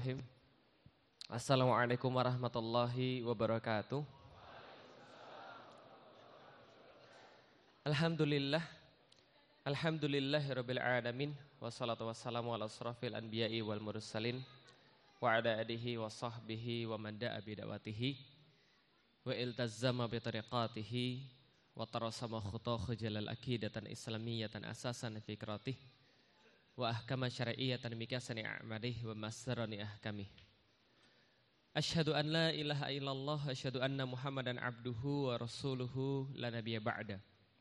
Bismillahirrahmanirrahim. Assalamualaikum warahmatullahi wabarakatuh. Alhamdulillahirabbil alamin wassalatu wassalamu ala asrofil anbiya'i wal mursalin wa ala alihi wa sahbihi wa man da'a bi da'watihi wa iltazzama bi tariqatihi wa tarasama khutah jalal aqidatan islamiyatan asasan fikratih wa ahkama syar'iyyatan mikasani a'malih wa masdarani ahkamih. Asyhadu an la ilaha illallah wa asyhadu anna Muhammadan abduhu wa rasuluhu la nabiyya ba'da.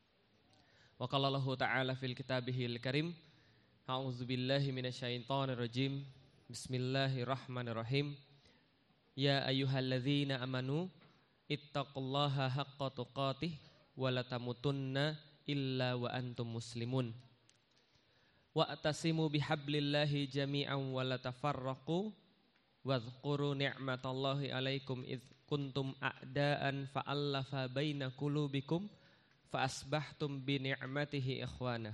Wa qala Allahu ta'ala fil kitabihil karim, a'udzu billahi minasyaitonir rajim. Bismillahirrahmanirrahim. Ya ayyuhalladzina amanu ittaqullaha haqqa tuqatih wa la tamutunna illa wa antum muslimun. Wa'tasimu bihablillahi jami'an wa la tafarraqu wadhkuru ni'matallahi 'alaikum id kuntum a'daan fa'allafa baina qulubikum fa asbahtum bi ni'matihi ikhwana.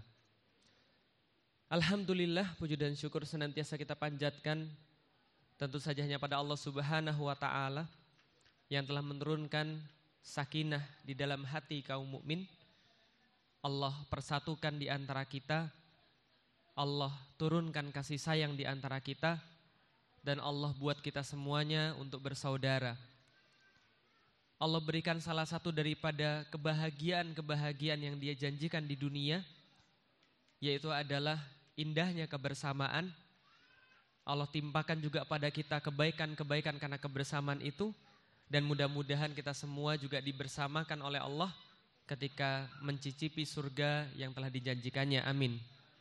Alhamdulillah, puji dan syukur senantiasa kita panjatkan tentu saja hanya pada Allah Subhanahu wa taala yang telah menurunkan sakinah di dalam hati kaum mukmin. Allah persatukan di antara kita. Allah turunkan kasih sayang di antara kita, dan Allah buat kita semuanya untuk bersaudara. Allah berikan salah satu daripada kebahagiaan-kebahagiaan yang Dia janjikan di dunia, yaitu adalah indahnya kebersamaan. Allah timpakan juga pada kita kebaikan-kebaikan karena kebersamaan itu, dan mudah-mudahan kita semua juga dibersamakan oleh Allah ketika mencicipi surga yang telah dijanjikannya. Amin.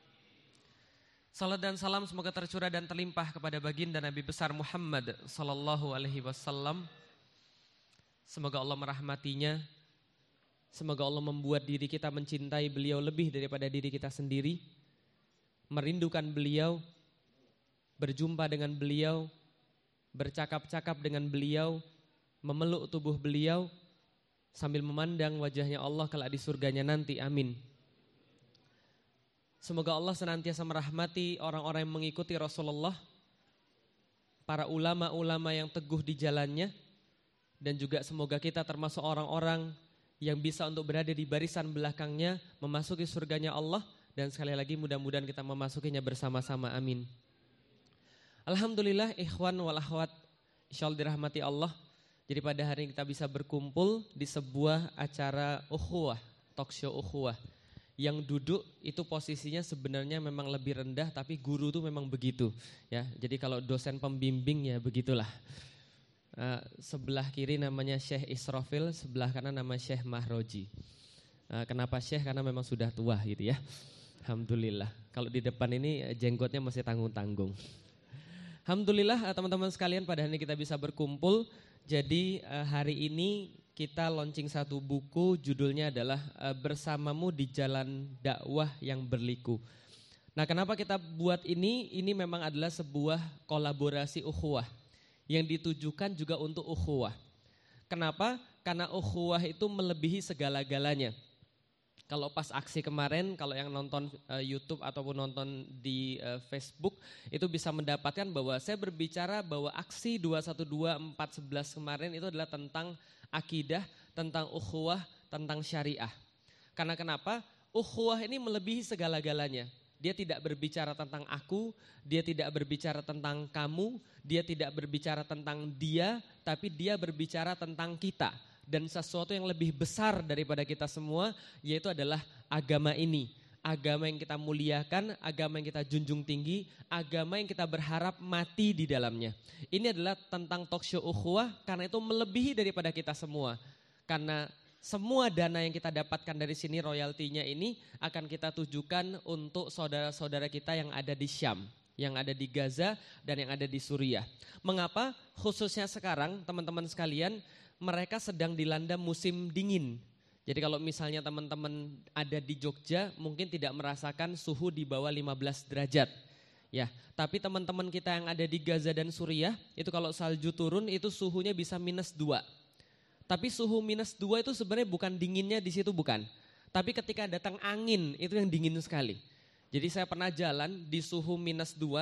Salat dan salam semoga tercurah dan terlimpah kepada baginda Nabi besar Muhammad sallallahu alaihi wasallam. Semoga Allah merahmatinya. Semoga Allah membuat diri kita mencintai beliau lebih daripada diri kita sendiri, merindukan beliau, berjumpa dengan beliau, bercakap-cakap dengan beliau, memeluk tubuh beliau sambil memandang wajahnya Allah kelak di surganya nanti. Amin. Semoga Allah senantiasa merahmati orang-orang yang mengikuti Rasulullah, para ulama-ulama yang teguh di jalannya, dan juga semoga kita termasuk orang-orang yang bisa untuk berada di barisan belakangnya memasuki surganya Allah, dan sekali lagi mudah-mudahan kita memasukinya bersama-sama. Amin. Alhamdulillah, ikhwan wal akhwat, insyaallah dirahmati Allah. Jadi pada hari ini kita bisa berkumpul di sebuah acara ukhuwah, talk show ukhuwah. Yang duduk itu posisinya sebenarnya memang lebih rendah, tapi guru itu memang begitu ya. Jadi kalau dosen pembimbing ya begitulah. Sebelah kiri namanya Syekh Israfil, sebelah kanan nama Syekh Mahroji. Kenapa Syekh? Karena memang sudah tua gitu ya. Alhamdulillah. Kalau di depan ini jenggotnya masih tanggung-tanggung. Alhamdulillah teman-teman sekalian, pada hari ini kita bisa berkumpul. Jadi hari ini kita launching satu buku, judulnya adalah Bersamamu di Jalan Dakwah yang Berliku. Nah, kenapa kita buat ini? Ini memang adalah sebuah kolaborasi ukhuwah yang ditujukan juga untuk ukhuwah. Kenapa? Karena ukhuwah itu melebihi segala-galanya. Kalau pas aksi kemarin, kalau yang nonton YouTube ataupun nonton di Facebook, itu bisa mendapatkan bahwa saya berbicara bahwa aksi 212/411 kemarin itu adalah tentang akidah, tentang ukhuwah, tentang syariah. Karena kenapa? Ukhuwah ini melebihi segala-galanya. Dia tidak berbicara tentang aku, dia tidak berbicara tentang kamu, dia tidak berbicara tentang dia, tapi dia berbicara tentang kita. Dan sesuatu yang lebih besar daripada kita semua, yaitu adalah agama ini. Agama yang kita muliakan, agama yang kita junjung tinggi, agama yang kita berharap mati di dalamnya. Ini adalah tentang talk show ukhuwah, karena itu melebihi daripada kita semua. Karena semua dana yang kita dapatkan dari sini, royaltinya ini akan kita tujukan untuk saudara-saudara kita yang ada di Syam, yang ada di Gaza, dan yang ada di Suriah. Mengapa? Khususnya sekarang teman-teman sekalian, mereka sedang dilanda musim dingin. Jadi kalau misalnya teman-teman ada di Jogja mungkin tidak merasakan suhu di bawah 15 derajat. Ya, tapi teman-teman kita yang ada di Gaza dan Suriah itu kalau salju turun itu suhunya bisa -2. Tapi suhu -2 itu sebenarnya bukan dinginnya di situ, bukan. Tapi ketika datang angin itu yang dingin sekali. Jadi saya pernah jalan di suhu -2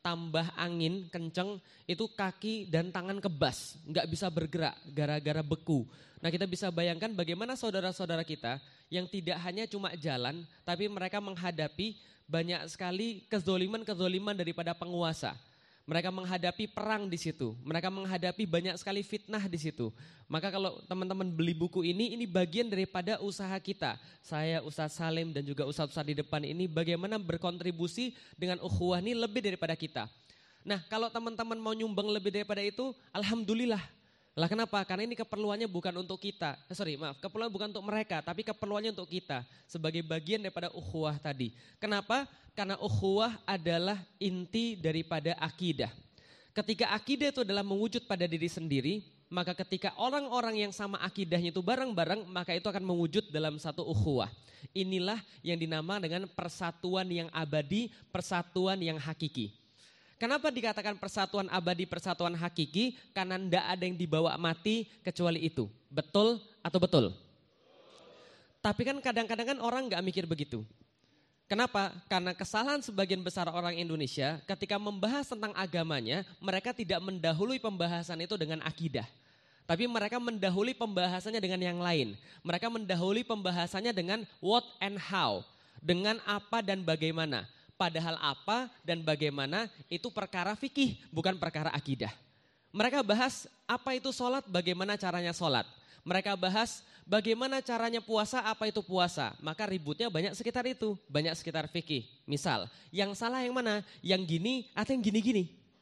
tambah angin kenceng, itu kaki dan tangan kebas, nggak bisa bergerak gara-gara beku. Nah kita bisa bayangkan bagaimana saudara-saudara kita yang tidak hanya cuma jalan, tapi mereka menghadapi banyak sekali kezoliman-kezoliman daripada penguasa. Mereka menghadapi perang di situ, mereka menghadapi banyak sekali fitnah di situ. Maka kalau teman-teman beli buku ini bagian daripada usaha kita. Saya, Ustadz Salim dan juga Ustadz-Ustadz di depan ini bagaimana berkontribusi dengan ukhuwah ini lebih daripada kita. Nah kalau teman-teman mau nyumbang lebih daripada itu, alhamdulillah. Lah kenapa? Karena ini keperluannya bukan untuk kita. Keperluan bukan untuk mereka, tapi keperluannya untuk kita sebagai bagian daripada ukhuwah tadi. Kenapa? Karena ukhuwah adalah inti daripada akidah. Ketika akidah itu adalah mewujud pada diri sendiri, maka ketika orang-orang yang sama akidahnya itu bareng-bareng, maka itu akan mewujud dalam satu ukhuwah. Inilah yang dinamakan dengan persatuan yang abadi, persatuan yang hakiki. Kenapa dikatakan persatuan abadi, persatuan hakiki? Karena tidak ada yang dibawa mati kecuali itu. Betul atau betul? Tapi kan kadang-kadang kan orang nggak mikir begitu. Kenapa? Karena kesalahan sebagian besar orang Indonesia ketika membahas tentang agamanya, mereka tidak mendahului pembahasan itu dengan akidah. Tapi mereka mendahului pembahasannya dengan yang lain. Mereka mendahului pembahasannya dengan what and how. Dengan apa dan bagaimana. Padahal apa dan bagaimana itu perkara fikih, bukan perkara akidah. Mereka bahas apa itu sholat, bagaimana caranya sholat. Mereka bahas bagaimana caranya puasa, apa itu puasa. Maka ributnya banyak sekitar itu, banyak sekitar fikih. Misal, yang salah yang mana? Yang gini atau yang gini-gini?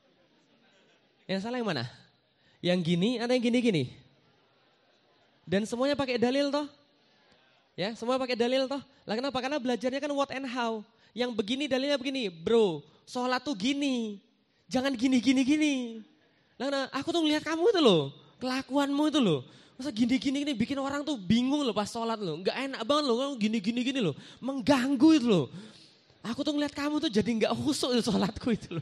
Yang salah yang mana? Yang gini atau yang gini-gini? Dan semuanya pakai dalil toh? Ya, semua pakai dalil toh? Lah kenapa? Karena belajarnya kan what and how. Yang begini dalilnya begini, bro, sholat tuh gini, jangan gini. Nah, aku tuh ngeliat kamu itu loh, kelakuanmu itu loh, masa gini bikin orang tuh bingung loh pas sholat loh, nggak enak banget loh, kamu gini loh, mengganggu itu loh. Aku tuh ngeliat kamu tuh jadi nggak khusyuk itu sholatku itu loh.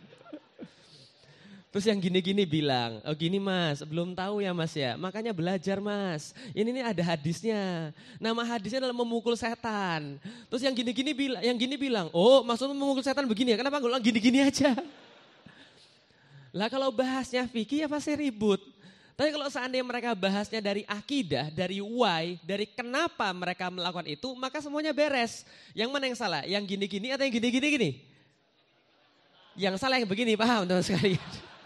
Terus yang gini bilang, oh gini mas, belum tahu ya mas ya, makanya belajar mas. Ini ada hadisnya, nama hadisnya adalah memukul setan. Terus yang gini bilang, oh maksudnya memukul setan begini ya, kenapa nggak ulang gini aja? Lah kalau bahasnya fikih ya pasti ribut. Tapi kalau seandainya mereka bahasnya dari akidah, dari why, dari kenapa mereka melakukan itu, maka semuanya beres. Yang mana yang salah? Yang gini atau yang gini? Yang salah yang begini, paham teman sekali?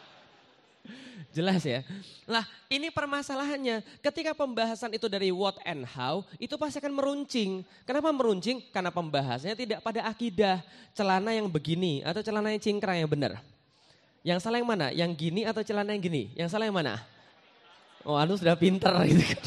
Jelas ya. Nah ini permasalahannya. Ketika pembahasan itu dari what and how, itu pasti akan meruncing. Kenapa meruncing? Karena pembahasannya tidak pada akidah. Celana yang begini atau celana yang cingkrang yang benar. Yang salah yang mana? Yang gini atau celana yang gini? Yang salah yang mana? Oh anu sudah pinter gitu kan.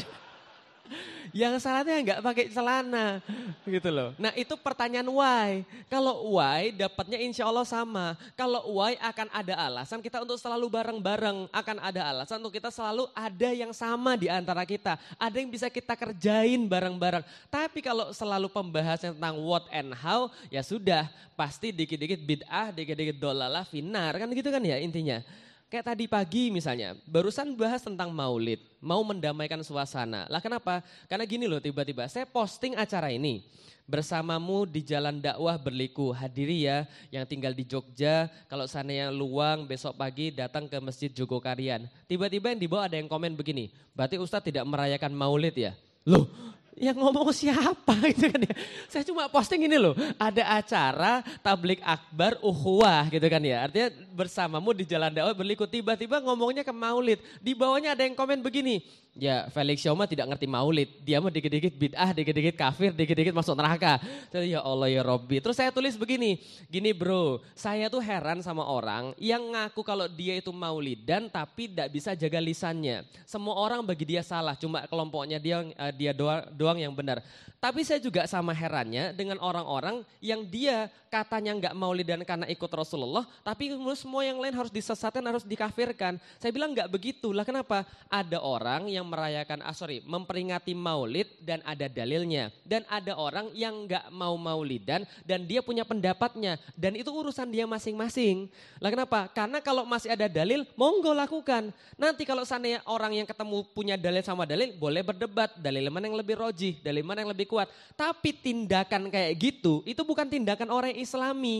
Yang salahnya nggak pakai celana gitu loh. Nah itu pertanyaan why. Kalau why dapatnya insya Allah sama. Kalau why akan ada alasan kita untuk selalu bareng-bareng. Akan ada alasan untuk kita selalu ada yang sama di antara kita. Ada yang bisa kita kerjain bareng-bareng. Tapi kalau selalu pembahasan tentang what and how, ya sudah. Pasti dikit-dikit bid'ah, dikit-dikit dolalah, finar. Kan gitu kan ya intinya. Kayak tadi pagi misalnya, barusan bahas tentang maulid, mau mendamaikan suasana. Lah kenapa? Karena gini loh tiba-tiba, saya posting acara ini. Bersamamu di jalan dakwah berliku, hadiri ya yang tinggal di Jogja. Kalau seandainya luang besok pagi datang ke Masjid Jogokarian. Tiba-tiba yang di bawah ada yang komen begini, berarti Ustadz tidak merayakan maulid ya? Loh, yang ngomong siapa gitu kan ya. Saya cuma posting ini loh, ada acara tablik akbar ukhuwah gitu kan ya. Artinya bersamamu di jalan dakwah berliku, tiba-tiba ngomongnya ke maulid. Di bawahnya ada yang komen begini, ya Felix Xiaoma tidak ngerti maulid. Dia mah dikit-dikit bid'ah, dikit-dikit kafir, dikit-dikit masuk neraka. Jadi ya Allah ya Robbi. Terus saya tulis begini, gini bro, saya tuh heran sama orang yang ngaku kalau dia itu maulidan tapi tidak bisa jaga lisannya. Semua orang bagi dia salah, cuma kelompoknya dia doang yang benar. Tapi saya juga sama herannya dengan orang-orang yang dia katanya nggak maulidan karena ikut Rasulullah, tapi semua yang lain harus disesatkan, harus dikafirkan. Saya bilang nggak begitu. Lah kenapa? Ada orang yang merayakan, memperingati maulid dan ada dalilnya. Dan ada orang yang nggak mau maulidan dan dia punya pendapatnya. Dan itu urusan dia masing-masing. Lah kenapa? Karena kalau masih ada dalil, monggo lakukan. Nanti kalau seandainya orang yang ketemu punya dalil sama dalil, boleh berdebat. Dalil mana yang lebih rojih, dalil mana yang lebih kuat. Tapi tindakan kayak gitu, itu bukan tindakan orang Islami.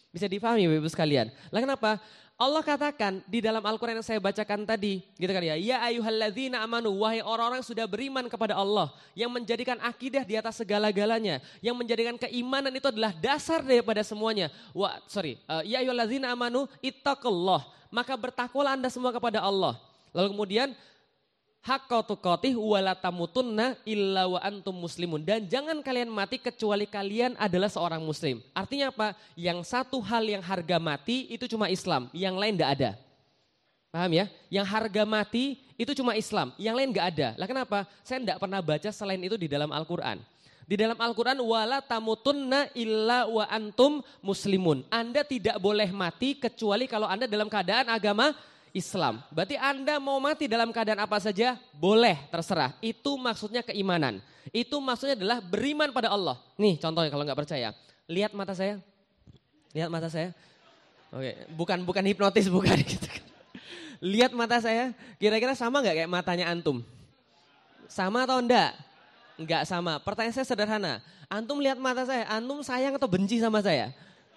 Bisa difahami Bapak-Ibu sekalian. Lah kenapa? Allah katakan di dalam Al-Quran yang saya bacakan tadi, gitu kan ya. Ya ayyuhalladzina amanu, wahai orang-orang sudah beriman kepada Allah. Yang menjadikan akidah di atas segala-galanya. Yang menjadikan keimanan itu adalah dasar daripada semuanya. Ya ayyuhalladzina amanu ittaqullah. Maka bertakwalah Anda semua kepada Allah. Lalu kemudian, haqqa tuqatih wala tamutunna illa wa antum muslimun. Dan jangan kalian mati kecuali kalian adalah seorang muslim. Artinya apa? Yang satu hal yang harga mati itu cuma Islam, yang lain enggak ada. Paham ya? Yang harga mati itu cuma Islam, yang lain enggak ada. Lah kenapa? Saya enggak pernah baca selain itu di dalam Al-Quran. Di dalam Al-Quran, wala tamutunna illa wa antum muslimun. Anda tidak boleh mati kecuali kalau Anda dalam keadaan agama Islam. Berarti Anda mau mati dalam keadaan apa saja? Boleh, terserah. Itu maksudnya keimanan. Itu maksudnya adalah beriman pada Allah. Nih contohnya kalau nggak percaya. Lihat mata saya. Lihat mata saya. Oke, bukan hipnotis, bukan gitu. Lihat mata saya. Kira-kira sama nggak kayak matanya antum? Sama atau enggak? Enggak sama. Pertanyaan saya sederhana. Antum lihat mata saya, antum sayang atau benci sama saya?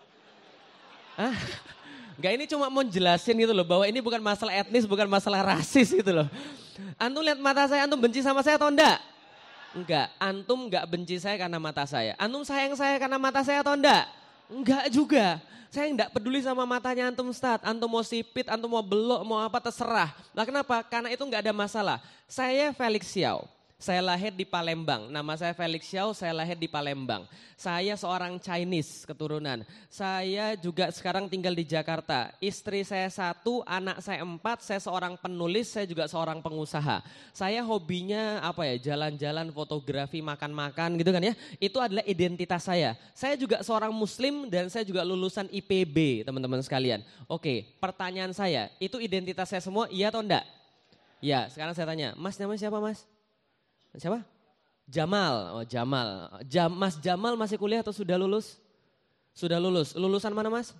Hah? Enggak, ini cuma mau jelasin gitu loh, bahwa ini bukan masalah etnis, bukan masalah rasis gitu loh. Antum lihat mata saya, antum benci sama saya atau enggak? Enggak, antum enggak benci saya karena mata saya. Antum sayang saya karena mata saya atau enggak? Enggak juga. Saya enggak peduli sama matanya antum Ustaz. Antum mau sipit, antum mau belok, mau apa terserah. Lah kenapa? Karena itu enggak ada masalah. Saya Felix Xiao. Saya lahir di Palembang, nama saya Felix Xiao, saya lahir di Palembang. Saya seorang Chinese keturunan. Saya juga sekarang tinggal di Jakarta. Istri saya 1, anak saya 4, saya seorang penulis, saya juga seorang pengusaha. Saya hobinya apa ya, jalan-jalan, fotografi, makan-makan gitu kan ya. Itu adalah identitas saya. Saya juga seorang muslim dan saya juga lulusan IPB teman-teman sekalian. Oke, pertanyaan saya, itu identitas saya semua iya atau enggak? Ya, sekarang saya tanya, Mas namanya siapa Mas? Siapa? Jamal. Oh Jamal. Mas Jamal masih kuliah atau sudah lulus? Sudah lulus. Lulusan mana Mas?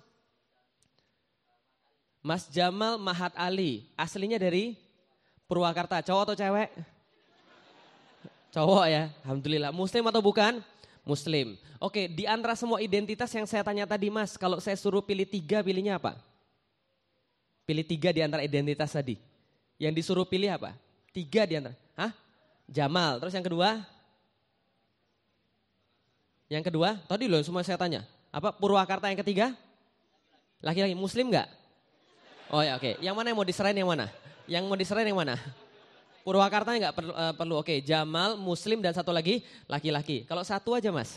Mas Jamal Mahat Ali. Aslinya dari Purwakarta. Cowok atau cewek? Cowok ya. Alhamdulillah. Muslim atau bukan? Muslim. Oke, di antara semua identitas yang saya tanya tadi Mas, kalau saya suruh pilih 3, pilihnya apa? Pilih 3 di antara identitas tadi. Yang disuruh pilih apa? 3 di antara. Hah? Jamal, terus yang kedua? Yang kedua, tadi loh semua saya tanya. Apa Purwakarta yang ketiga? Laki-laki, muslim enggak? Oh ya oke, yang mana yang mau diserahin yang mana? Yang mau diserahin yang mana? Purwakarta enggak perlu, oke. Jamal, muslim dan satu lagi laki-laki. Kalau satu aja Mas?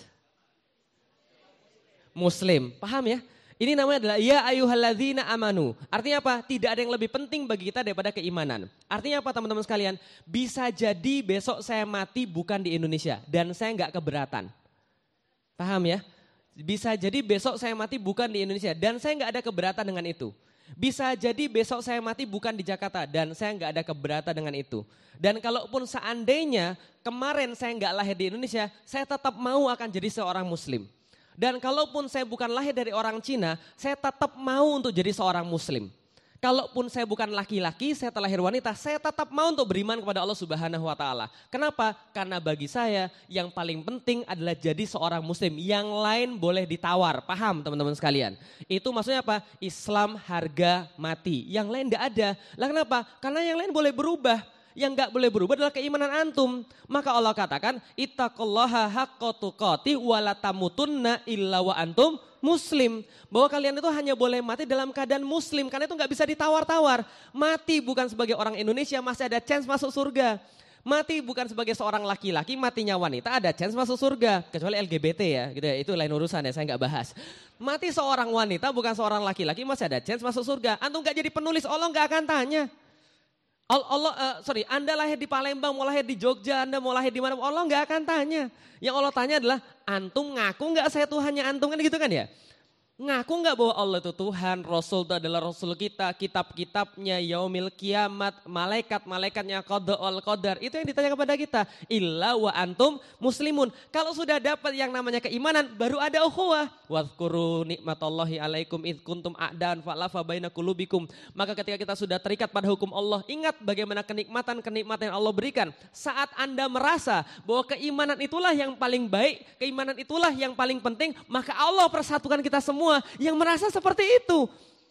Muslim, paham ya? Ini namanya adalah ya ayyuhalladzina amanu. Artinya apa? Tidak ada yang lebih penting bagi kita daripada keimanan. Artinya apa teman-teman sekalian? Bisa jadi besok saya mati bukan di Indonesia dan saya enggak keberatan. Paham ya? Bisa jadi besok saya mati bukan di Indonesia dan saya enggak ada keberatan dengan itu. Bisa jadi besok saya mati bukan di Jakarta dan saya enggak ada keberatan dengan itu. Dan kalaupun seandainya kemarin saya enggak lahir di Indonesia, saya tetap mau akan jadi seorang muslim. Dan kalaupun saya bukan lahir dari orang Cina, saya tetap mau untuk jadi seorang muslim. Kalaupun saya bukan laki-laki, saya terlahir wanita, saya tetap mau untuk beriman kepada Allah Subhanahu wa taala. Kenapa? Karena bagi saya yang paling penting adalah jadi seorang muslim. Yang lain boleh ditawar. Paham teman-teman sekalian? Itu maksudnya apa? Islam harga mati. Yang lain enggak ada. Lah kenapa? Karena yang lain boleh berubah. Yang enggak boleh berubah adalah keimanan antum. Maka Allah katakan, ittaqullaha haqqa tuqatih wa la tamutunna illa wa antum muslim. Bahwa kalian itu hanya boleh mati dalam keadaan muslim. Karena itu enggak bisa ditawar-tawar. Mati bukan sebagai orang Indonesia masih ada chance masuk surga. Mati bukan sebagai seorang laki-laki, matinya wanita ada chance masuk surga. Kecuali LGBT ya, gitu ya. Itu lain urusan ya, saya enggak bahas. Mati seorang wanita bukan seorang laki-laki masih ada chance masuk surga. Antum enggak jadi penulis, Allah enggak akan tanya. Anda lahir di Palembang, mau lahir di Jogja, Anda mau lahir di mana, Allah nggak akan tanya. Yang Allah tanya adalah, antum ngaku nggak saya Tuhannya antum, kan gitu kan ya? Ngaku nggak bahwa Allah itu Tuhan, Rasul itu adalah Rasul kita, kitab-kitabnya, yaumil kiamat, malaikat-malaikatnya, qada wal qadar. Itu yang ditanya kepada kita. Illa wa antum muslimun. Kalau sudah dapat yang namanya keimanan, baru ada ukhuwah. Wadhkuru nikmatallahi alaikum id kuntum a'dan fa'alafa baina qulubikum. Maka ketika kita sudah terikat pada hukum Allah, ingat bagaimana kenikmatan-kenikmatan yang Allah berikan. Saat Anda merasa bahwa keimanan itulah yang paling baik, keimanan itulah yang paling penting, maka Allah persatukan kita semua semua yang merasa seperti itu.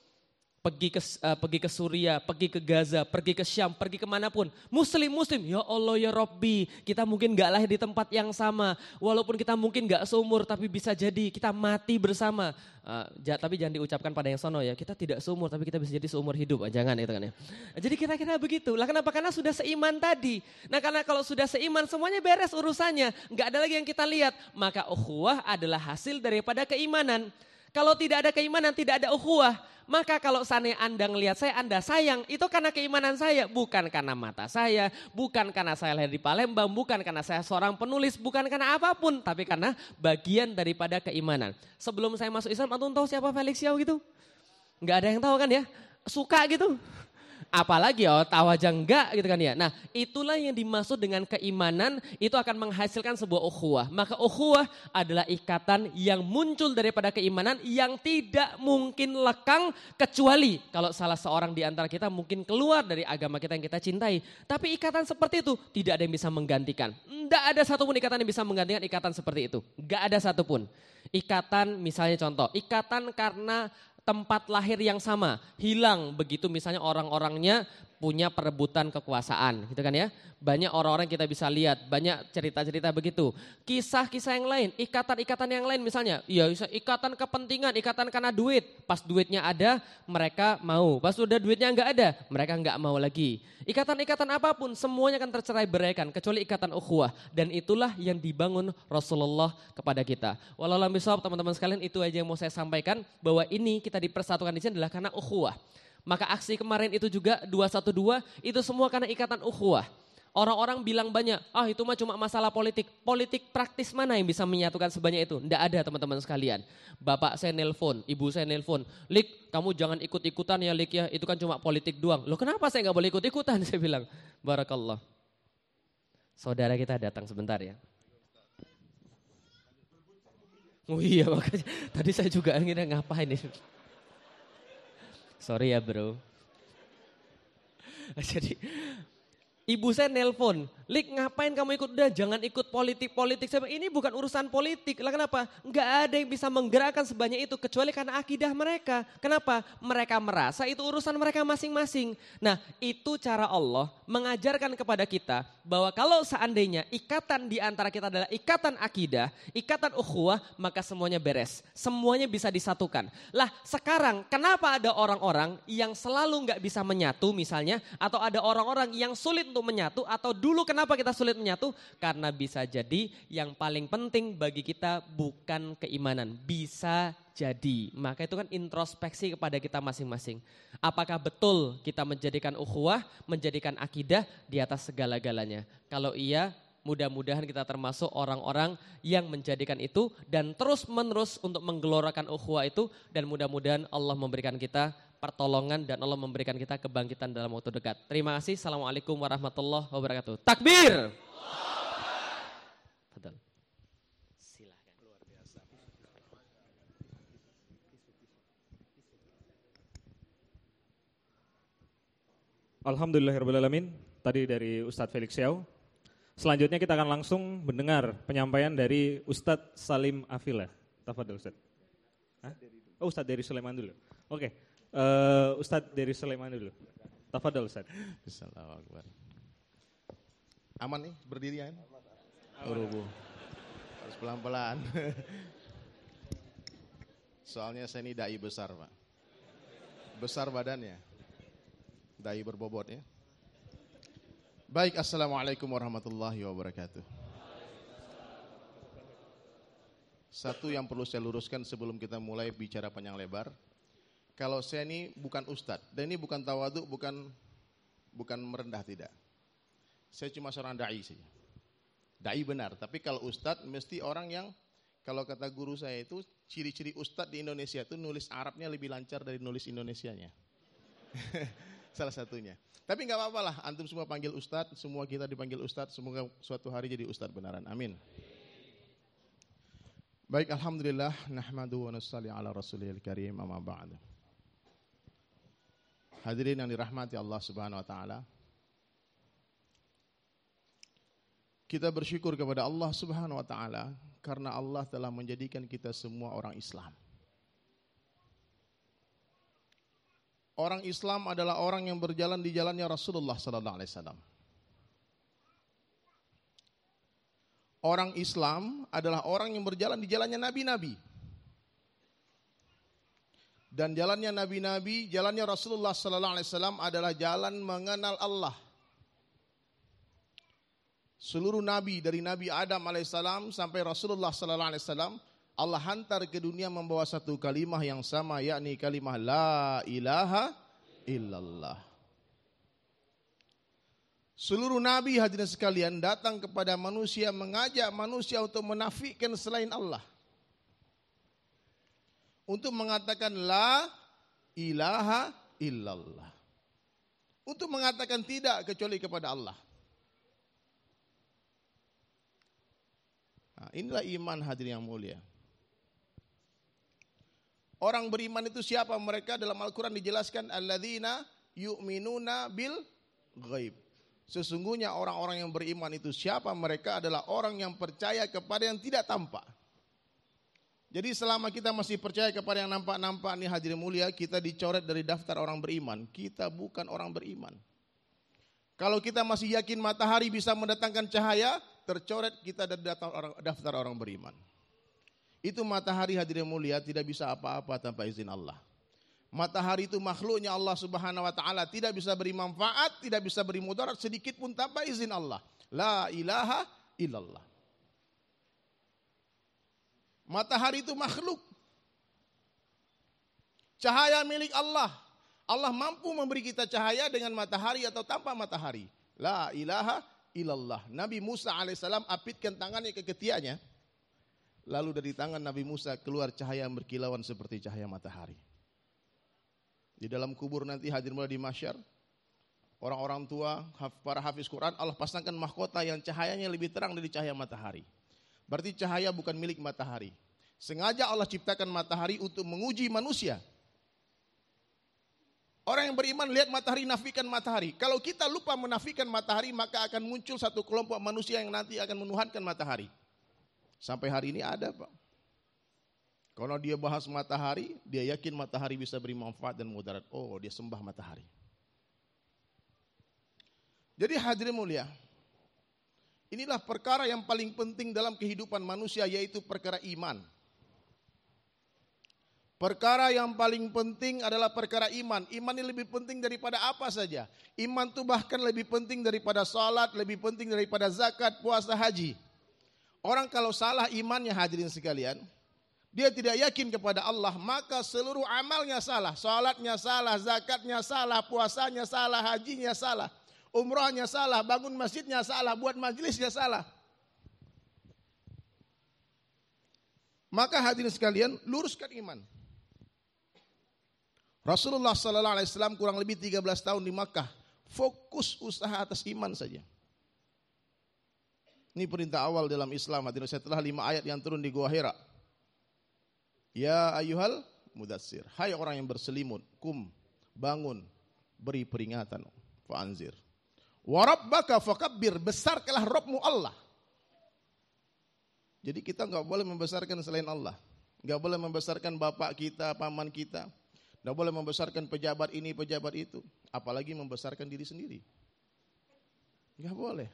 Pergi ke Suriah, pergi ke Gaza, pergi ke Syam, pergi kemanapun. Muslim, ya Allah ya Rabbi, kita mungkin gak lahir di tempat yang sama. Walaupun kita mungkin gak seumur, tapi bisa jadi kita mati bersama. Tapi jangan diucapkan pada yang sono ya, kita tidak seumur, tapi kita bisa jadi seumur hidup. Jangan itu kan ya. Jadi kira-kira begitu. Lah kenapa? Karena sudah seiman tadi. Nah karena kalau sudah seiman semuanya beres urusannya. Gak ada lagi yang kita lihat. Maka ukhuwah adalah hasil daripada keimanan. Kalau tidak ada keimanan, tidak ada ukhuwah. Maka kalau seandainya Anda ngelihat saya, Anda sayang, itu karena keimanan saya. Bukan karena mata saya, bukan karena saya lahir di Palembang, bukan karena saya seorang penulis, bukan karena apapun. Tapi karena bagian daripada keimanan. Sebelum saya masuk Islam, antum tahu siapa Felix Yao gitu? Nggak ada yang tahu kan ya? Suka gitu. Apalagi tahu aja enggak gitu kan ya. Nah itulah yang dimaksud dengan keimanan, itu akan menghasilkan sebuah ukhuwah. Maka ukhuwah adalah ikatan yang muncul daripada keimanan yang tidak mungkin lekang kecuali kalau salah seorang di antara kita mungkin keluar dari agama kita yang kita cintai. Tapi ikatan seperti itu tidak ada yang bisa menggantikan. Tidak ada satupun ikatan yang bisa menggantikan ikatan seperti itu. Enggak ada satupun. Ikatan misalnya contoh, ikatan karena tempat lahir yang sama, hilang begitu misalnya orang-orangnya punya perebutan kekuasaan gitu kan ya. Banyak orang-orang kita bisa lihat, banyak cerita-cerita begitu. Kisah-kisah yang lain, ikatan-ikatan yang lain misalnya, ya ikatan kepentingan, ikatan karena duit. Pas duitnya ada mereka mau, pas sudah duitnya enggak ada mereka enggak mau lagi. Ikatan-ikatan apapun semuanya akan tercerai beraikan kecuali ikatan ukhuwah. Dan itulah yang dibangun Rasulullah kepada kita. Walau a'lam bishawab teman-teman sekalian, itu aja yang mau saya sampaikan, bahwa ini kita dipersatukan di sini adalah karena ukhuwah. Maka aksi kemarin itu juga 212 itu semua karena ikatan ukhuwah. Orang-orang bilang banyak, itu mah cuma masalah politik. Politik praktis mana yang bisa menyatukan sebanyak itu? Tidak ada teman-teman sekalian. Bapak saya nelpon, ibu saya nelpon, Lik kamu jangan ikut-ikutan ya Lik ya, itu kan cuma politik doang. Loh kenapa saya gak boleh ikut-ikutan? Saya bilang, barakallah. Saudara kita datang sebentar ya. Oh iya makanya tadi saya juga ingin ngapain ini. Sorry ya bro. Jadi ibu saya nelpon, Lik ngapain kamu ikut? Udah jangan ikut politik-politik. Saya bilang, ini bukan urusan politik. Lah kenapa? Enggak ada yang bisa menggerakkan sebanyak itu kecuali karena akidah mereka. Kenapa? Mereka merasa itu urusan mereka masing-masing. Nah itu cara Allah mengajarkan kepada kita bahwa kalau seandainya ikatan di antara kita adalah ikatan akidah, ikatan ukhuwah, maka semuanya beres. Semuanya bisa disatukan. Lah sekarang kenapa ada orang-orang yang selalu enggak bisa menyatu misalnya, atau ada orang-orang yang sulit untuk menyatu, atau dulu kenapa kita sulit menyatu? Karena bisa jadi yang paling penting bagi kita bukan keimanan, bisa jadi. Maka itu kan introspeksi kepada kita masing-masing. Apakah betul kita menjadikan ukhuwah, menjadikan akidah di atas segala-galanya? Kalau iya, mudah-mudahan kita termasuk orang-orang yang menjadikan itu dan terus-menerus untuk menggelorakan ukhuwah itu, dan mudah-mudahan Allah memberikan kita pertolongan dan Allah memberikan kita kebangkitan dalam waktu dekat. Terima kasih. Assalamualaikum warahmatullahi wabarakatuh. Takbir. Betul. Silakan. Luar biasa. Alhamdulillahirrahmanirrahim. Tadi dari Ustadz Felix Yao. Selanjutnya kita akan langsung mendengar penyampaian dari Ustadz Salim Afila. Tafadhol Ustadz. Oh Ustadz dari Sulaiman dulu. Oke. Ustadz dari Sulaiman dulu. Tafadhol Ustadz. Bismillahirrahmanirrahim. Aman nih berdiri kan? Harus pelan-pelan. Soalnya saya ini dai besar Pak. Besar badannya. Dai berbobot ya. Baik, assalamualaikum warahmatullahi wabarakatuh. Satu yang perlu saya luruskan sebelum kita mulai bicara panjang lebar. Kalau saya ini bukan ustadz, dan ini bukan tawaduk, bukan merendah, tidak. Saya cuma seorang da'i saja. Da'i benar, tapi kalau ustadz mesti orang yang, kalau kata guru saya itu, ciri-ciri ustadz di Indonesia itu nulis Arabnya lebih lancar dari nulis Indonesianya. Salah satunya. Tapi nggak apa-apa lah, antum semua panggil ustadz, semua kita dipanggil ustadz, semoga suatu hari jadi ustadz benaran. Amin. Baik, alhamdulillah, nahmadu wa nussalli ala rasulil karim, amma ba'du. Hadirin yang dirahmati Allah Subhanahu wa taala. Kita bersyukur kepada Allah Subhanahu wa taala karena Allah telah menjadikan kita semua orang Islam. Orang Islam adalah orang yang berjalan di jalannya Rasulullah sallallahu alaihi wasallam. Orang Islam adalah orang yang berjalan di jalannya nabi-nabi. Dan jalannya nabi-nabi, jalannya Rasulullah sallallahu alaihi wasallam adalah jalan mengenal Allah. Seluruh nabi dari Nabi Adam alaihissalam sampai Rasulullah sallallahu alaihi wasallam, Allah hantar ke dunia membawa satu kalimah yang sama, yakni kalimah la ilaha illallah. Seluruh nabi hadirin sekalian datang kepada manusia, mengajak manusia untuk menafikan selain Allah. Untuk mengatakan la ilaha illallah. Untuk mengatakan tidak kecuali kepada Allah. Nah, inilah iman hadirin yang mulia. Orang beriman itu siapa? Mereka dalam Al-Quran dijelaskan alladzina yu'minuna bil ghaib. Sesungguhnya orang-orang yang beriman itu siapa? Mereka adalah orang yang percaya kepada yang tidak tampak. Jadi selama kita masih percaya kepada yang nampak-nampak nih hadirin mulia, kita dicoret dari daftar orang beriman. Kita bukan orang beriman. Kalau kita masih yakin matahari bisa mendatangkan cahaya, tercoret kita dari daftar orang beriman. Itu matahari hadirin mulia tidak bisa apa-apa tanpa izin Allah. Matahari itu makhluknya Allah Subhanahu wa taala, tidak bisa beri manfaat, tidak bisa beri mudarat sedikit pun tanpa izin Allah. La ilaha illallah. Matahari itu makhluk. Cahaya milik Allah. Allah mampu memberi kita cahaya dengan matahari atau tanpa matahari. La ilaha illallah. Nabi Musa alaihissalam apitkan tangannya ke ketiaknya. Lalu dari tangan Nabi Musa keluar cahaya yang berkilauan seperti cahaya matahari. Di dalam kubur nanti hadir mulai di mahsyar, orang-orang tua, para hafiz Quran, Allah pasangkan mahkota yang cahayanya lebih terang dari cahaya matahari. Berarti cahaya bukan milik matahari. Sengaja Allah ciptakan matahari untuk menguji manusia. Orang yang beriman lihat matahari, nafikan matahari. Kalau kita lupa menafikan matahari, maka akan muncul satu kelompok manusia yang nanti akan menuhankan matahari. Sampai hari ini ada, Pak. Kalau dia bahas matahari, dia yakin matahari bisa beri manfaat dan mudarat. Oh, dia sembah matahari. Jadi hadirin mulia, inilah perkara yang paling penting dalam kehidupan manusia, yaitu perkara iman. Perkara yang paling penting adalah perkara iman. Iman ini lebih penting daripada apa saja. Iman itu bahkan lebih penting daripada salat, lebih penting daripada zakat, puasa, haji. Orang kalau salah imannya hadirin sekalian, dia tidak yakin kepada Allah, maka seluruh amalnya salah. Salatnya salah, zakatnya salah, puasanya salah, hajinya salah, umrahnya salah, bangun masjidnya salah, buat majelisnya salah. Maka hadirin sekalian, luruskan iman. Rasulullah sallallahu alaihi wasallam kurang lebih 13 tahun di Makkah, fokus usaha atas iman saja. Ini perintah awal dalam Islam, hadirin, setelah 5 ayat yang turun di Gua Hira. Ya ayyuhal mudassir, hai orang yang berselimut, kum, bangun, beri peringatan, fa'anzir. Wa rabbaka fakabbir, besarkanlah Rabbmu Allah. Jadi kita enggak boleh membesarkan selain Allah. Enggak boleh membesarkan bapak kita, paman kita. Enggak boleh membesarkan pejabat ini, pejabat itu. Apalagi membesarkan diri sendiri. Enggak boleh.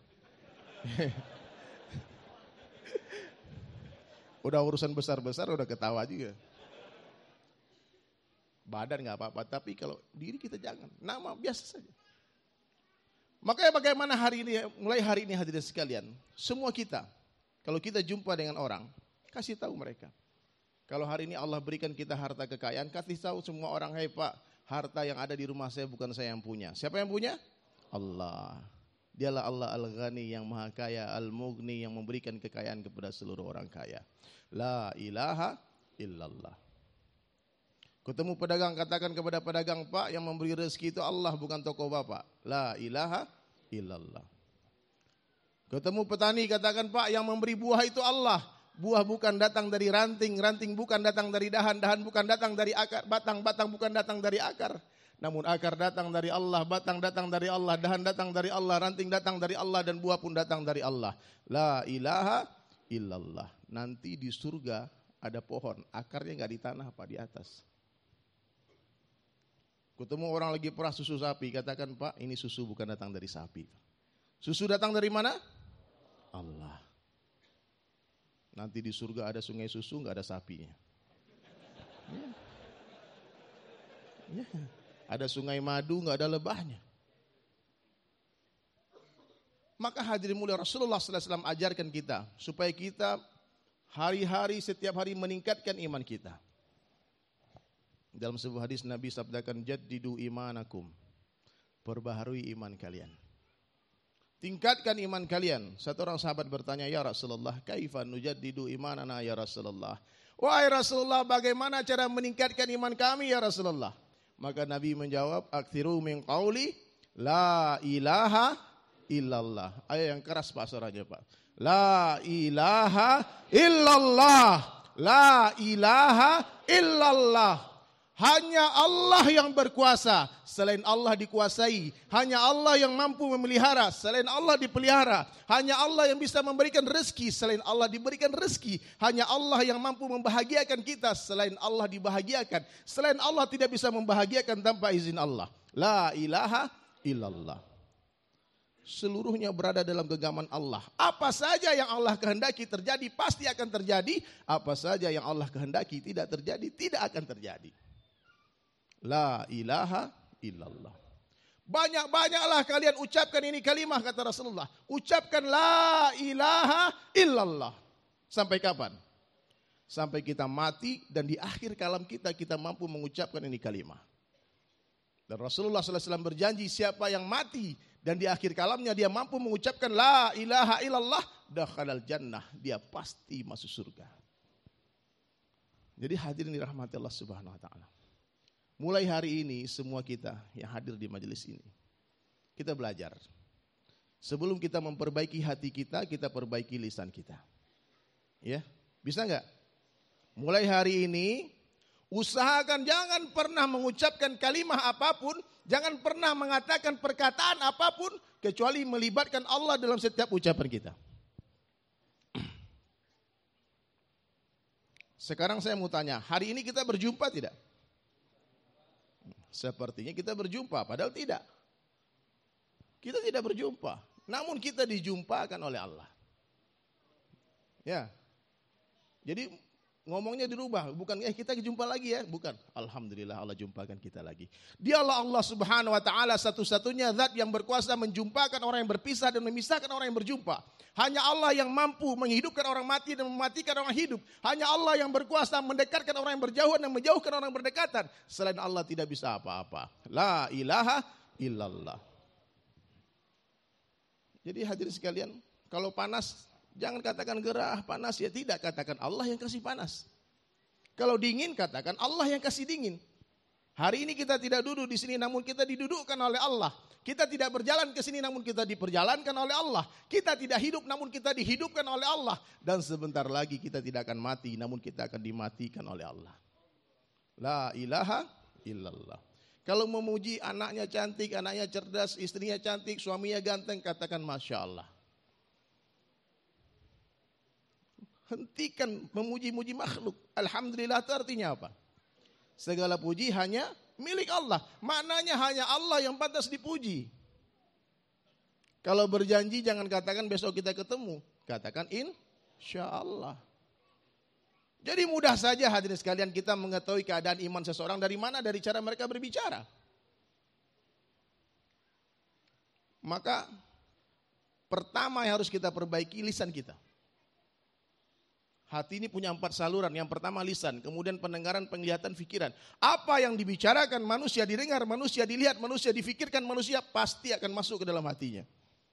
Udah urusan besar-besar udah ketawa juga. Badan enggak apa-apa, tapi kalau diri kita jangan. Nama biasa saja. Makanya bagaimana hari ini, mulai hari ini hadirin sekalian, semua kita, kalau kita jumpa dengan orang, kasih tahu mereka. Kalau hari ini Allah berikan kita harta kekayaan, kasih tahu semua orang, "Hei Pak, harta yang ada di rumah saya bukan saya yang punya." Siapa yang punya? Allah. Dialah Allah Al-Ghani yang maha kaya, Al-Mughni yang memberikan kekayaan kepada seluruh orang kaya. La ilaha illallah. Ketemu pedagang, katakan kepada pedagang, "Pak, yang memberi rezeki itu Allah, bukan toko bapak." La ilaha illallah. Ketemu petani, katakan, "Pak, yang memberi buah itu Allah. Buah bukan datang dari ranting, ranting bukan datang dari dahan, dahan bukan datang dari akar, batang, batang bukan datang dari akar. Namun akar datang dari Allah, batang datang dari Allah, dahan datang dari Allah, ranting datang dari Allah, dan buah pun datang dari Allah. La ilaha illallah." Nanti di surga ada pohon, akarnya enggak di tanah apa di atas. Ketemu orang lagi perah susu sapi, katakan, Pak, ini susu bukan datang dari sapi. Susu datang dari mana? Allah. Nanti di surga ada sungai susu, nggak ada sapinya. Ya. Ada sungai madu, nggak ada lebahnya. Maka hadirin mulia, Rasulullah SAW ajarkan kita supaya kita hari-hari, setiap hari meningkatkan iman kita. Dalam sebuah hadis Nabi sabdakan, jaddidu imanakum, perbaharui iman kalian. Tingkatkan iman kalian. Satu orang sahabat bertanya, ya Rasulullah, kaifa nujaddidu imanana ya Rasulullah. Wahai Rasulullah, bagaimana cara meningkatkan iman kami ya Rasulullah? Maka Nabi menjawab, aktsiru min qauli la ilaha illallah. Ayo yang keras Pak suaranya Pak. La ilaha illallah. La ilaha illallah. Hanya Allah yang berkuasa, selain Allah dikuasai. Hanya Allah yang mampu memelihara, selain Allah dipelihara. Hanya Allah yang bisa memberikan rezeki, selain Allah diberikan rezeki. Hanya Allah yang mampu membahagiakan kita, selain Allah dibahagiakan. Selain Allah tidak bisa membahagiakan tanpa izin Allah. La ilaha illallah. Seluruhnya berada dalam genggaman Allah. Apa saja yang Allah kehendaki terjadi, pasti akan terjadi. Apa saja yang Allah kehendaki tidak terjadi, tidak akan terjadi. La ilaha illallah. Banyak-banyaklah kalian ucapkan ini kalimah, kata Rasulullah. Ucapkan la ilaha illallah. Sampai kapan? Sampai kita mati dan di akhir kalam kita mampu mengucapkan ini kalimah. Dan Rasulullah SAW berjanji, siapa yang mati dan di akhir kalamnya dia mampu mengucapkan la ilaha illallah, dakhalal jannah, dia pasti masuk surga. Jadi hadirin dirahmati Allah Subhanahu wa taala. Mulai hari ini semua kita yang hadir di majelis ini, kita belajar. Sebelum kita memperbaiki hati kita perbaiki lisan kita. Ya, bisa enggak? Mulai hari ini, usahakan jangan pernah mengucapkan kalimah apapun, jangan pernah mengatakan perkataan apapun, kecuali melibatkan Allah dalam setiap ucapan kita. Sekarang saya mau tanya, hari ini kita berjumpa tidak? Sepertinya kita berjumpa, padahal tidak. Kita tidak berjumpa, namun kita dijumpakan oleh Allah. Ya, jadi ngomongnya dirubah, bukan kita jumpa lagi ya, bukan. Alhamdulillah Allah jumpakan kita lagi. Dialah Allah Subhanahu wa taala satu-satunya zat yang berkuasa menjumpakan orang yang berpisah dan memisahkan orang yang berjumpa. Hanya Allah yang mampu menghidupkan orang mati dan mematikan orang hidup. Hanya Allah yang berkuasa mendekatkan orang yang berjauhan dan menjauhkan orang yang berdekatan. Selain Allah tidak bisa apa-apa. La ilaha illallah. Jadi hadirin sekalian, kalau panas jangan katakan gerah, panas ya tidak, katakan Allah yang kasih panas. Kalau dingin katakan Allah yang kasih dingin. Hari ini kita tidak duduk di sini namun kita didudukkan oleh Allah. Kita tidak berjalan ke sini namun kita diperjalankan oleh Allah. Kita tidak hidup namun kita dihidupkan oleh Allah. Dan sebentar lagi kita tidak akan mati namun kita akan dimatikan oleh Allah. La ilaha illallah. Kalau memuji anaknya cantik, anaknya cerdas, istrinya cantik, suaminya ganteng, katakan Masya Allah. Hentikan memuji-muji makhluk. Alhamdulillah itu artinya apa? Segala puji hanya milik Allah. Maknanya hanya Allah yang pantas dipuji. Kalau berjanji jangan katakan besok kita ketemu. Katakan insya Allah. Jadi mudah saja hadirin sekalian kita mengetahui keadaan iman seseorang dari mana? Dari cara mereka berbicara. Maka pertama yang harus kita perbaiki lisan kita. Hati ini punya 4 saluran. Yang pertama lisan, kemudian pendengaran, penglihatan, pikiran. Apa yang dibicarakan manusia didengar, manusia dilihat, manusia difikirkan, manusia pasti akan masuk ke dalam hatinya.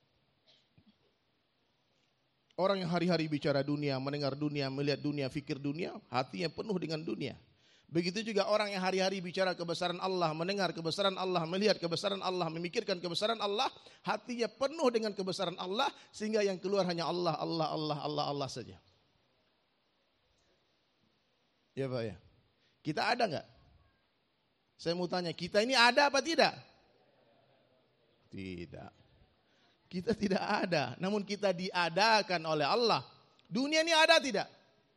Orang yang hari-hari bicara dunia, mendengar dunia, melihat dunia, fikir dunia, hatinya penuh dengan dunia. Begitu juga orang yang hari-hari bicara kebesaran Allah, mendengar kebesaran Allah, melihat kebesaran Allah, memikirkan kebesaran Allah, hatinya penuh dengan kebesaran Allah, sehingga yang keluar hanya Allah, Allah, Allah, Allah, Allah saja. Ya Pak ya. Kita ada enggak? Saya mau tanya, kita ini ada apa tidak? Tidak. Kita tidak ada, namun kita diadakan oleh Allah. Dunia ini ada tidak?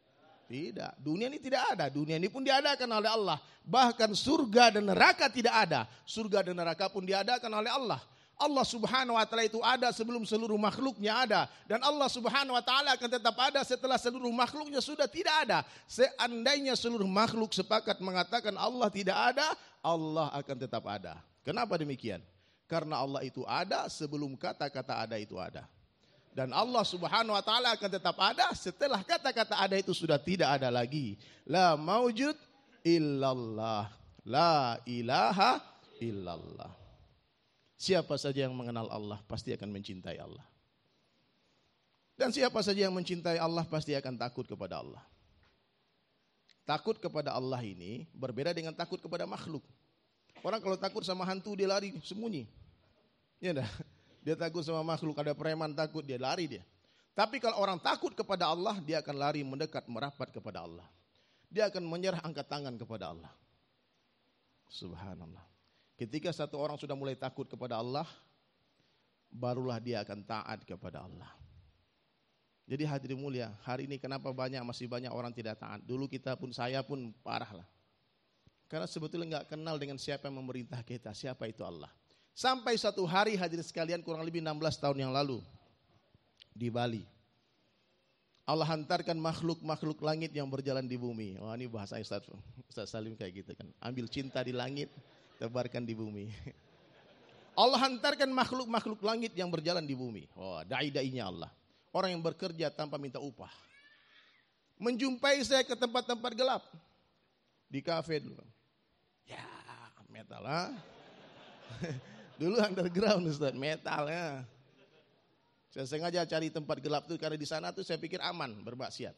Tidak, dunia ini tidak ada. Dunia ini pun diadakan oleh Allah. Bahkan surga dan neraka tidak ada. Surga dan neraka pun diadakan oleh Allah. Allah subhanahu wa ta'ala itu ada sebelum seluruh makhluknya ada. Dan Allah subhanahu wa ta'ala akan tetap ada setelah seluruh makhluknya sudah tidak ada. Seandainya seluruh makhluk sepakat mengatakan Allah tidak ada, Allah akan tetap ada. Kenapa demikian? Karena Allah itu ada sebelum kata-kata ada itu ada. Dan Allah subhanahu wa ta'ala akan tetap ada setelah kata-kata ada itu sudah tidak ada lagi. La maujud illallah. La ilaha illallah. Siapa saja yang mengenal Allah pasti akan mencintai Allah. Dan siapa saja yang mencintai Allah pasti akan takut kepada Allah. Takut kepada Allah ini berbeda dengan takut kepada makhluk. Orang kalau takut sama hantu dia lari sembunyi. Ya dah. Dia takut sama makhluk, ada preman takut, dia lari dia. Tapi kalau orang takut kepada Allah, dia akan lari mendekat, merapat kepada Allah. Dia akan menyerah angkat tangan kepada Allah. Subhanallah. Ketika satu orang sudah mulai takut kepada Allah, barulah dia akan taat kepada Allah. Jadi hadirin mulia, hari ini kenapa masih banyak orang tidak taat? Dulu kita pun, saya pun parah lah. Karena sebetulnya nggak kenal dengan siapa yang memerintah kita, siapa itu Allah. Sampai satu hari hadirin sekalian kurang lebih 16 tahun yang lalu di Bali. Allah hantarkan makhluk-makhluk langit yang berjalan di bumi. Wah ini bahasa Ustaz Salim kayak gitu kan. Ambil cinta di langit, tebarkan di bumi. Allah hantarkan makhluk-makhluk langit yang berjalan di bumi. Wah dai-dainya Allah. Orang yang bekerja tanpa minta upah. Menjumpai saya ke tempat-tempat gelap. Di kafe dulu. Ya metal lah. Dulu underground Ustaz, metalnya. Saya sengaja cari tempat gelap tuh karena di sana tuh saya pikir aman bermaksiat.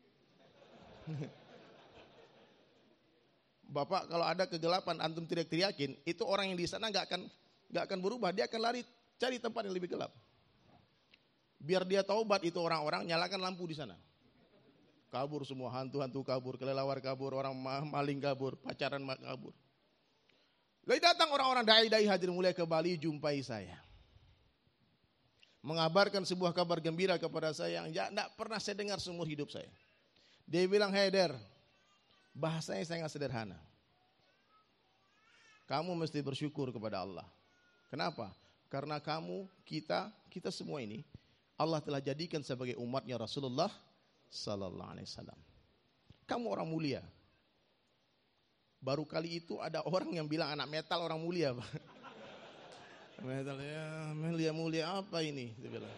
Bapak kalau ada kegelapan antum teriak-teriakin, itu orang yang di sana nggak akan berubah, dia akan lari cari tempat yang lebih gelap. Biar dia taubat itu orang-orang nyalakan lampu di sana. Kabur semua, hantu-hantu kabur, kelelawar kabur, orang maling kabur, pacaran kabur. Lalu datang orang-orang dai-dai hadirin mulia ke Bali jumpai saya. Mengabarkan sebuah kabar gembira kepada saya yang tidak pernah saya dengar seumur hidup saya. Dia bilang, "Hey Der, bahasanya sangat sederhana. Kamu mesti bersyukur kepada Allah. Kenapa? Karena kita semua ini Allah telah jadikan sebagai umatnya Rasulullah sallallahu alaihi wasallam. Kamu orang mulia. Baru kali itu ada orang yang bilang anak metal orang mulia. Metal ya mulia apa ini? Dia bilang.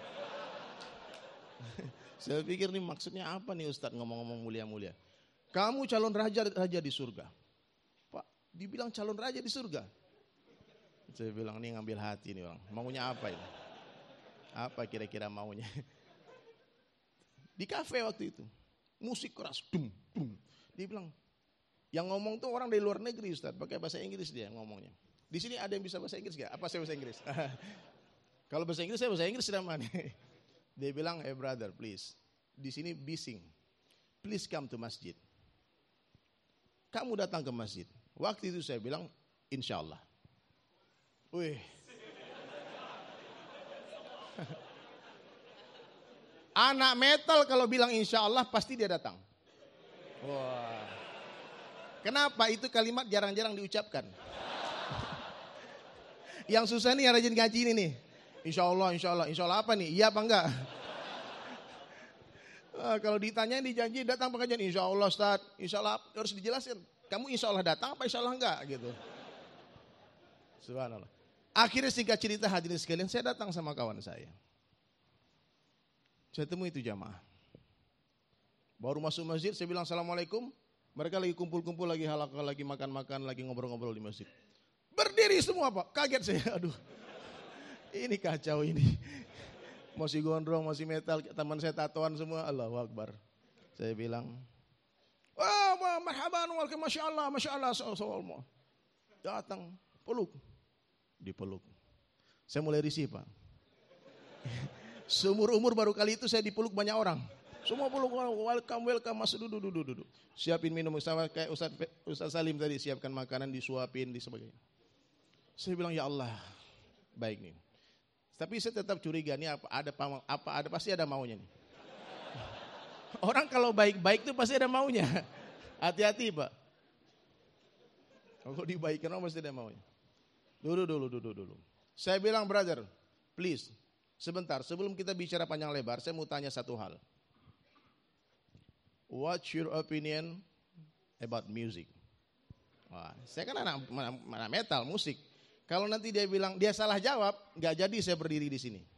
Saya pikir nih maksudnya apa nih Ustadz ngomong-ngomong mulia-mulia. Kamu calon raja di surga. Pak, dibilang calon raja di surga. Saya bilang nih ngambil hati nih orang. Maunya apa ini? Apa kira-kira maunya? Di kafe waktu itu. Musik keras. Dum, dum. Dia bilang, yang ngomong tuh orang dari luar negeri Ustaz, pakai bahasa Inggris dia ngomongnya. Di sini ada yang bisa bahasa Inggris gak? Apa saya bahasa Inggris? Kalau bahasa Inggris saya bahasa Inggris sudah mana? Dia bilang, "Hey brother, please. Di sini bising. Please come to masjid." Kamu datang ke masjid. Waktu itu saya bilang, "Insya Allah." Wih. Anak metal kalau bilang insya Allah pasti dia datang. Wah. Kenapa? Itu kalimat jarang-jarang diucapkan. Yang susah nih yang rajin ngaji ini nih. Insya Allah, insya Allah. Insya Allah apa nih? Iya apa enggak? Kalau ditanya dijanji datang pengajian. Insya Allah Ustaz. Insya Allah harus dijelaskan. Kamu insya Allah datang apa insya Allah enggak? Gitu. Subhanallah. Akhirnya singkat cerita hadirin sekalian. Saya datang sama kawan saya. Saya temui itu jamaah. Baru masuk masjid saya bilang Assalamualaikum. Mereka lagi kumpul-kumpul, lagi halaqah, lagi makan-makan, lagi ngobrol-ngobrol di masjid. Berdiri semua Pak, kaget saya. Aduh, ini kacau ini. Masih gondrong, masih metal, teman saya tatoan semua. Allahu Akbar. Saya bilang, wah marhaban, welcome, Masya Allah. Datang, peluk. Dipeluk. Saya mulai risih Pak. Seumur umur baru kali itu saya dipeluk banyak orang. Semua peluk, welcome, masuk duduk. Siapin minum sama kayak Ustaz Salim tadi, siapkan makanan, disuapin, di sebagainya. Saya bilang ya Allah, baik nih. Tapi saya tetap curiga nih pasti ada maunya nih. Orang kalau baik-baik itu pasti ada maunya. Hati-hati Pak. Kalau dibaikkan orang pasti ada maunya. Dulu. Saya bilang brother, please, sebentar sebelum kita bicara panjang lebar, saya mau tanya satu hal. What's your opinion about music? Wah, saya kan anak metal, musik. Kalau nanti dia bilang, dia salah jawab, nggak jadi saya berdiri di sini.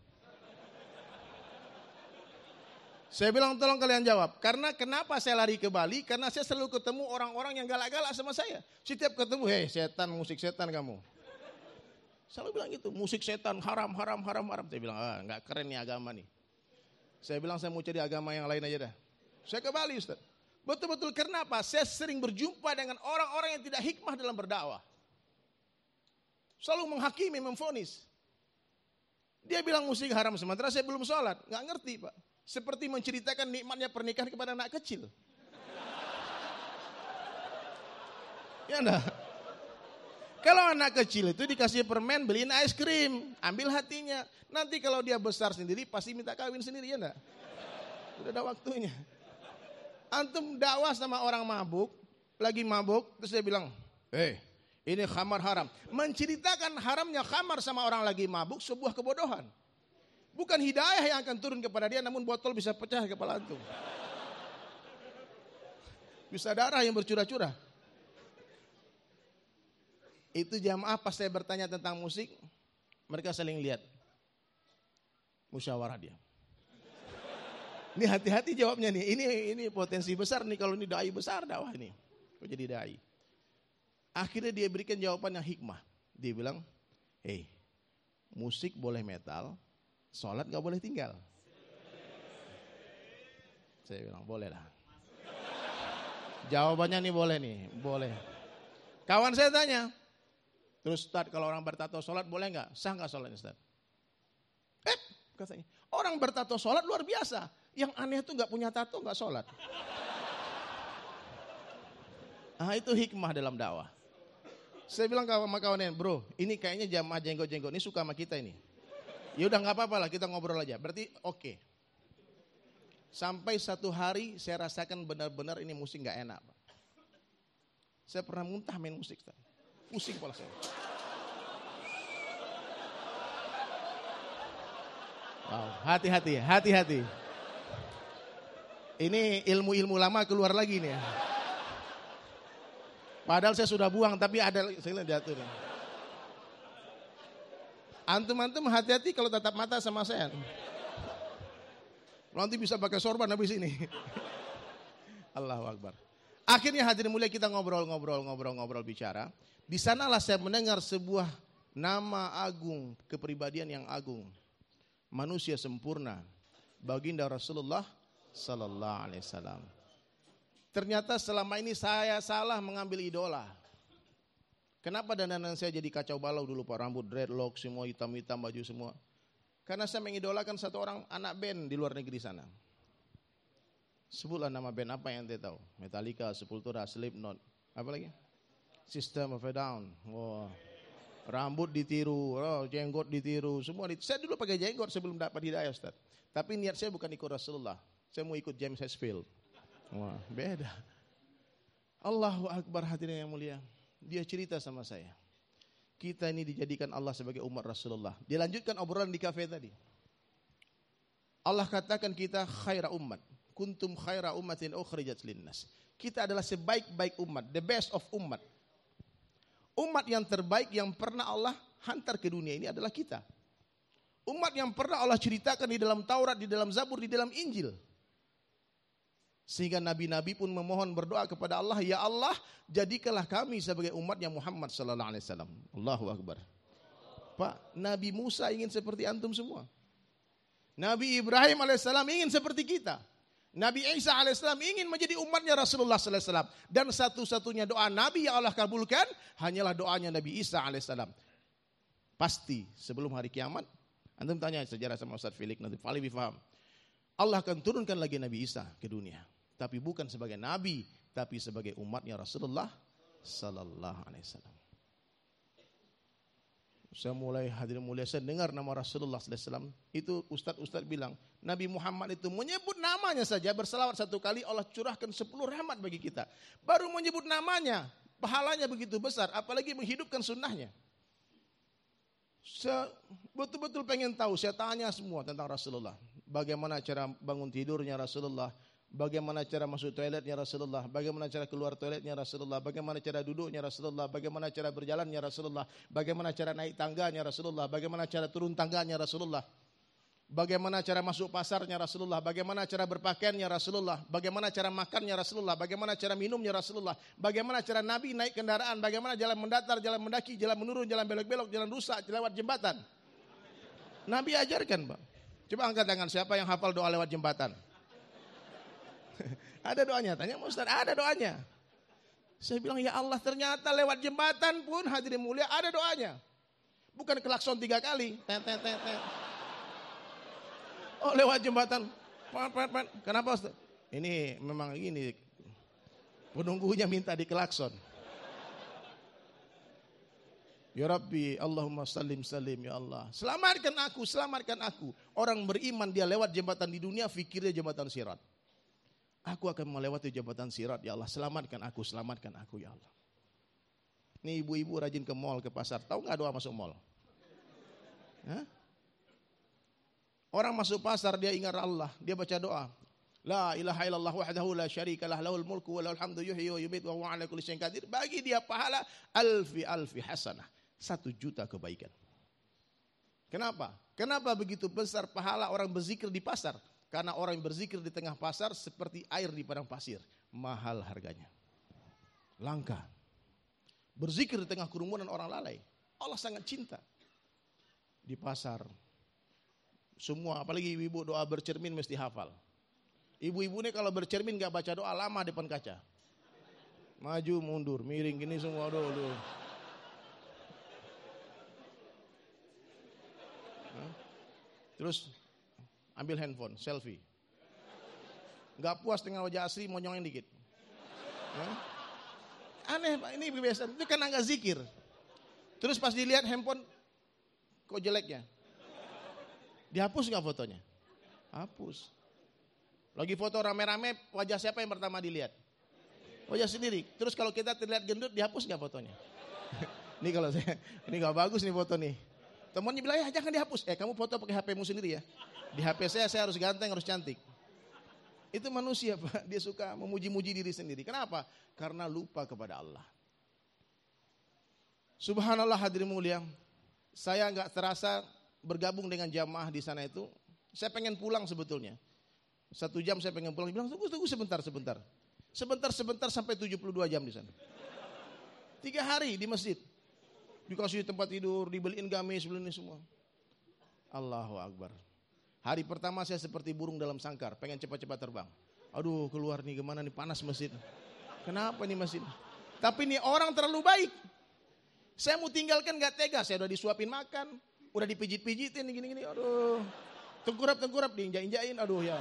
Saya bilang tolong kalian jawab. Karena kenapa saya lari ke Bali? Karena saya selalu ketemu orang-orang yang galak-galak sama saya. Setiap ketemu, setan, musik setan kamu. Selalu bilang gitu, musik setan, haram. Saya bilang, nggak keren nih agama nih. Saya bilang saya mau cari agama yang lain aja dah. Saya ke Bali Ustaz. Betul-betul kenapa? Saya sering berjumpa dengan orang-orang yang tidak hikmah dalam berdakwah. Selalu menghakimi, memvonis. Dia bilang musik haram, sementara saya belum sholat. Nggak ngerti Pak. Seperti menceritakan nikmatnya pernikahan kepada anak kecil. Ya enggak? Kalau anak kecil itu dikasih permen, beliin es krim, ambil hatinya. Nanti kalau dia besar sendiri pasti minta kawin sendiri, ya enggak? Sudah ada waktunya. Antum dakwah sama orang mabuk, lagi mabuk, terus dia bilang, ini khamar haram. Menceritakan haramnya khamar sama orang lagi mabuk sebuah kebodohan. Bukan hidayah yang akan turun kepada dia, namun botol bisa pecah kepala antum. Bisa darah yang bercurah-curah. Itu jamaah pas saya bertanya tentang musik, mereka saling lihat. Musyawarah dia. Ini hati-hati jawabnya nih. Ini potensi besar nih kalau ini dai besar dakwah ini. Kok jadi dai? Akhirnya dia berikan jawaban yang hikmah. Dia bilang, musik boleh metal, sholat gak boleh tinggal. Saya bilang, boleh lah. Jawabannya nih boleh. Kawan saya tanya, terus Ustaz kalau orang bertato sholat boleh gak? Sah gak sholatnya Ustaz? Katanya, orang bertato sholat luar biasa. Yang aneh tuh gak punya tato gak sholat. Itu hikmah dalam dakwah. Saya bilang sama kawannya, bro, ini kayaknya jamaah jenggot-jenggot ini suka sama kita ini. Ya udah nggak apa-apa lah, kita ngobrol aja. Berarti oke. Sampai satu hari saya rasakan benar-benar ini musik nggak enak, Pak. Saya pernah muntah main musik, Pak. Pusing kepala saya. Wow, hati-hati. Ini ilmu-ilmu lama keluar lagi nih. Padahal saya sudah buang, tapi ada saya jatuh nih. Antum hati-hati kalau tatap mata sama saya. Nanti bisa pakai sorban habis ini. Allahu Akbar. Akhirnya hadirin mulia kita ngobrol bicara. Di sanalah saya mendengar sebuah nama agung, kepribadian yang agung. Manusia sempurna. Baginda Rasulullah sallallahu alaihi wasallam. Ternyata selama ini saya salah mengambil idola. Kenapa dandanan saya jadi kacau balau dulu Pak, rambut dreadlock semua hitam-hitam, baju semua. Karena saya mengidolakan satu orang anak band di luar negeri sana. Sebutlah nama band apa yang anda tahu? Metallica, Sepultura, Slipknot, apa lagi? System of a Down. Wow. Rambut ditiru, jenggot ditiru, semua ditiru. Saya dulu pakai jenggot sebelum dapat hidayah Ustaz. Tapi niat saya bukan ikut Rasulullah. Saya mau ikut James Hetfield. Wah, beda. Allahu Akbar, hadirin yang mulia. Dia cerita sama saya. Kita ini dijadikan Allah sebagai umat Rasulullah. Dia lanjutkan obrolan di kafe tadi. Allah katakan kita khaira ummat. Kuntum khaira ummatin ukhrijat linnas. Kita adalah sebaik-baik umat, the best of umat. Umat yang terbaik yang pernah Allah hantar ke dunia ini adalah kita. Umat yang pernah Allah ceritakan di dalam Taurat, di dalam Zabur, di dalam Injil. Sehingga nabi-nabi pun memohon berdoa kepada Allah, ya Allah, jadikanlah kami sebagai umatnya Muhammad sallallahu alaihi wasallam. Allahu Akbar. Pak, Nabi Musa ingin seperti antum semua. Nabi Ibrahim alaihissalam ingin seperti kita. Nabi Isa alaihissalam ingin menjadi umatnya Rasulullah sallallahu alaihi wasallam. Dan satu-satunya doa Nabi yang Allah kabulkan hanyalah doanya Nabi Isa alaihissalam. Pasti sebelum hari kiamat, antum tanya sejarah sama Ustaz Felix nanti paling difaham. Allah akan turunkan lagi Nabi Isa ke dunia. Tapi bukan sebagai nabi, tapi sebagai umatnya Rasulullah sallallahu alaihi wasallam. Saya mulai hadirin mulia, saya dengar nama Rasulullah SAW. Itu Ustadz bilang, Nabi Muhammad itu menyebut namanya saja, berselawat 1 kali, Allah curahkan 10 rahmat bagi kita. Baru menyebut namanya, pahalanya begitu besar, apalagi menghidupkan sunnahnya. Saya betul-betul pengen tahu, saya tanya semua tentang Rasulullah. Bagaimana cara bangun tidurnya Rasulullah, bagaimana cara masuk toiletnya Rasulullah, bagaimana cara keluar toiletnya Rasulullah, bagaimana cara duduknya Rasulullah, bagaimana cara berjalannya Rasulullah, bagaimana cara naik tangganya Rasulullah, bagaimana cara turun tangganya Rasulullah, bagaimana cara masuk pasarnya Rasulullah, bagaimana cara berpakaiannya Rasulullah, bagaimana cara makannya Rasulullah, bagaimana cara minumnya Rasulullah, bagaimana cara Nabi naik kendaraan, bagaimana jalan mendatar, jalan mendaki, jalan menurun, jalan belok-belok, jalan rusak, lewat jembatan. Nabi ajarkan, Pak. Coba angkat tangan, siapa yang hafal doa lewat jembatan? Ada doanya, tanya Ustaz, ada doanya. Saya bilang, ya Allah, ternyata lewat jembatan pun hadirin mulia ada doanya. Bukan klakson 3 kali. Oh, lewat jembatan. Kenapa Ustaz? Ini memang ini penunggunya minta dikelakson. Ya Rabbi, Allahumma salim ya Allah. Selamatkan aku. Orang beriman dia lewat jembatan di dunia, fikirnya jembatan sirat. Aku akan melewati jembatan sirat, ya Allah. Selamatkan aku ya Allah. Ini ibu-ibu rajin ke mall, ke pasar. Tahu nggak doa masuk mall? Hah? Orang masuk pasar dia ingat Allah, dia baca doa. La ilaha illallah wahdahu la syarika lah, lahul mulku wa lahul hamdu yuhyi wa yumiitu wa huwa ala kulli syai'in qadir. Bagi dia pahala alfi hasanah. 1 juta kebaikan. Kenapa? Kenapa begitu besar pahala orang berzikir di pasar? Karena orang yang berzikir di tengah pasar seperti air di padang pasir. Mahal harganya. Langka. Berzikir di tengah kerumunan orang lalai. Allah sangat cinta. Di pasar. Semua, apalagi ibu-ibu doa bercermin mesti hafal. Ibu-ibu ini kalau bercermin gak baca doa lama depan kaca. Maju, mundur, miring gini semua. Aduh. Terus ambil handphone, selfie. Gak puas dengan wajah asli, mau nyongeng dikit. Aneh Pak, ini biasa. Itu kan agak zikir. Terus pas dilihat handphone, kok jeleknya? Dihapus gak fotonya? Hapus. Lagi foto rame-rame, wajah siapa yang pertama dilihat? Wajah sendiri. Terus kalau kita terlihat gendut, dihapus gak fotonya? Ini kalau saya, ini gak bagus nih foto nih. Temannya bilang, ya jangan dihapus. Kamu foto pakai HP-mu sendiri ya. Di HP saya harus ganteng, harus cantik. Itu manusia Pak, dia suka memuji-muji diri sendiri. Kenapa? Karena lupa kepada Allah. Subhanallah hadirin mulia. Saya gak terasa bergabung dengan jamaah di sana itu. Saya pengen pulang sebetulnya. 1 jam saya pengen pulang. Dia bilang, tunggu sebentar. Sebentar sampai 72 jam di sana. 3 hari di masjid. Dikasih tempat tidur, dibeliin gamis, beliin semua. Allahu Akbar. Hari pertama saya seperti burung dalam sangkar, pengen cepat-cepat terbang. Aduh, keluar nih, gimana nih, panas masjid. Kenapa nih masjid? Tapi nih orang terlalu baik. Saya mau tinggalkan gak tega, saya udah disuapin makan, udah dipijit-pijitin gini-gini, aduh. Tengkurap, diinjak-injakin, aduh ya.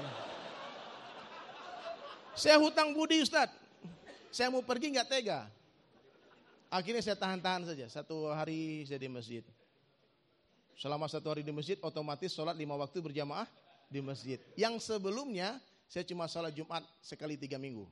Saya hutang budi Ustaz. Saya mau pergi gak tega. Akhirnya saya tahan-tahan saja. 1 hari saya di masjid. Selama 1 hari di masjid, otomatis sholat 5 waktu berjamaah di masjid. Yang sebelumnya, saya cuma sholat Jumat sekali 3 minggu.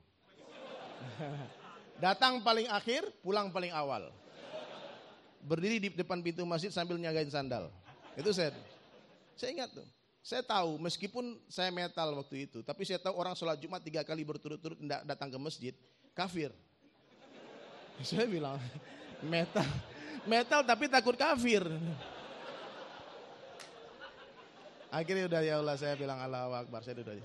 Datang paling akhir, pulang paling awal. Berdiri di depan pintu masjid sambil nyagain sandal. Itu saya ingat tuh. Saya tahu, meskipun saya metal waktu itu, tapi saya tahu orang sholat Jumat 3 kali berturut-turut tidak datang ke masjid, kafir. Saya bilang, metal tapi takut kafir. Akhirnya udah, ya Allah, saya bilang Allahu Akbar, saya udah.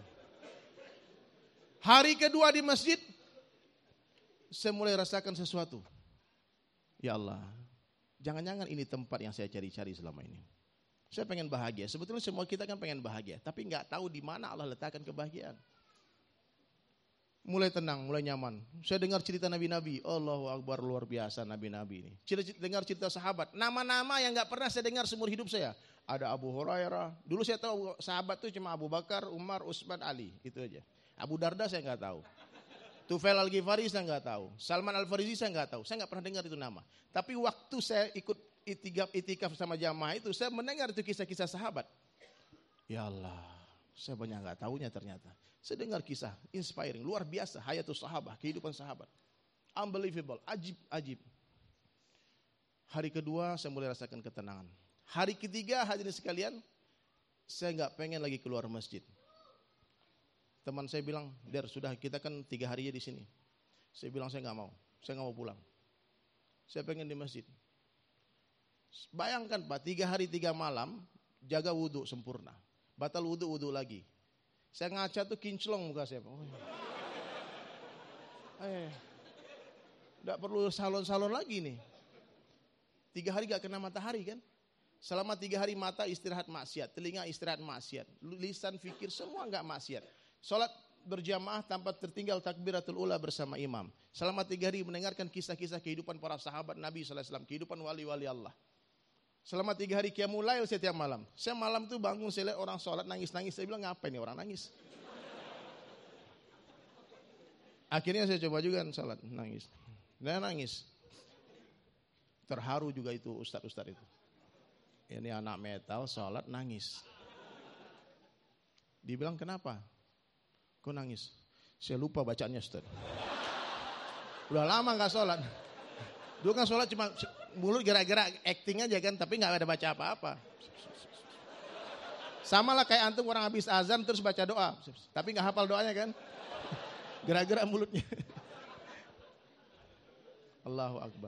Hari kedua di masjid, saya mulai rasakan sesuatu. Ya Allah, jangan-jangan ini tempat yang saya cari-cari selama ini. Saya pengen bahagia. Sebetulnya semua kita kan pengen bahagia, tapi nggak tahu di mana Allah letakkan kebahagiaan. Mulai tenang, mulai nyaman. Saya dengar cerita nabi-nabi. Allahu Akbar, luar biasa nabi-nabi ini. Dengar cerita sahabat. Nama-nama yang gak pernah saya dengar seumur hidup saya. Ada Abu Hurairah. Dulu saya tahu sahabat itu cuma Abu Bakar, Umar, Utsman, Ali. Itu aja. Abu Darda saya gak tahu. Tufail Al-Ghifari saya gak tahu. Salman Al-Farisi saya gak tahu. Saya gak pernah dengar itu nama. Tapi waktu saya ikut itikaf sama jamaah itu, saya mendengar itu kisah-kisah sahabat. Ya Allah, saya banyak nggak tahunya ternyata. Saya dengar kisah inspiring, luar biasa, hayatus sahabah, kehidupan sahabat. Unbelievable, ajib. Hari kedua saya mulai rasakan ketenangan. Hari ketiga hadirin sekalian, saya nggak pengen lagi keluar masjid. Teman saya bilang, Der, sudah kita kan 3 hari di sini. Saya bilang saya nggak mau pulang. Saya pengen di masjid. Bayangkan Pak, 3 hari 3 malam, jaga wudhu sempurna. Batal wudhu lagi. Saya ngaca tuh kinclong muka saya. Nggak perlu salon-salon lagi nih. 3 hari gak kena matahari kan. Selama 3 hari mata istirahat maksiat, telinga istirahat maksiat, lisan fikir semua gak maksiat. Sholat berjamaah tanpa tertinggal takbiratul ula bersama imam. Selama 3 hari mendengarkan kisah-kisah kehidupan para sahabat Nabi SAW, kehidupan wali-wali Allah. Selama 3 hari qiyamul lail setiap malam. Saya malam tuh bangun, saya lihat orang sholat nangis-nangis. Saya bilang ngapain nih orang nangis. Akhirnya saya coba juga sholat nangis. Dan nangis. Terharu juga itu ustadz-ustadz itu. Ini anak metal sholat nangis. Dibilang kenapa? Kok nangis? Saya lupa bacanya ustadz. Udah lama gak sholat. Dulu kan sholat cuma mulut gerak-gerak acting aja kan, tapi gak ada baca apa-apa. Sama lah kayak antum orang habis azan terus baca doa, tapi gak hafal doanya kan. Gerak-gerak mulutnya. Allahu Akbar.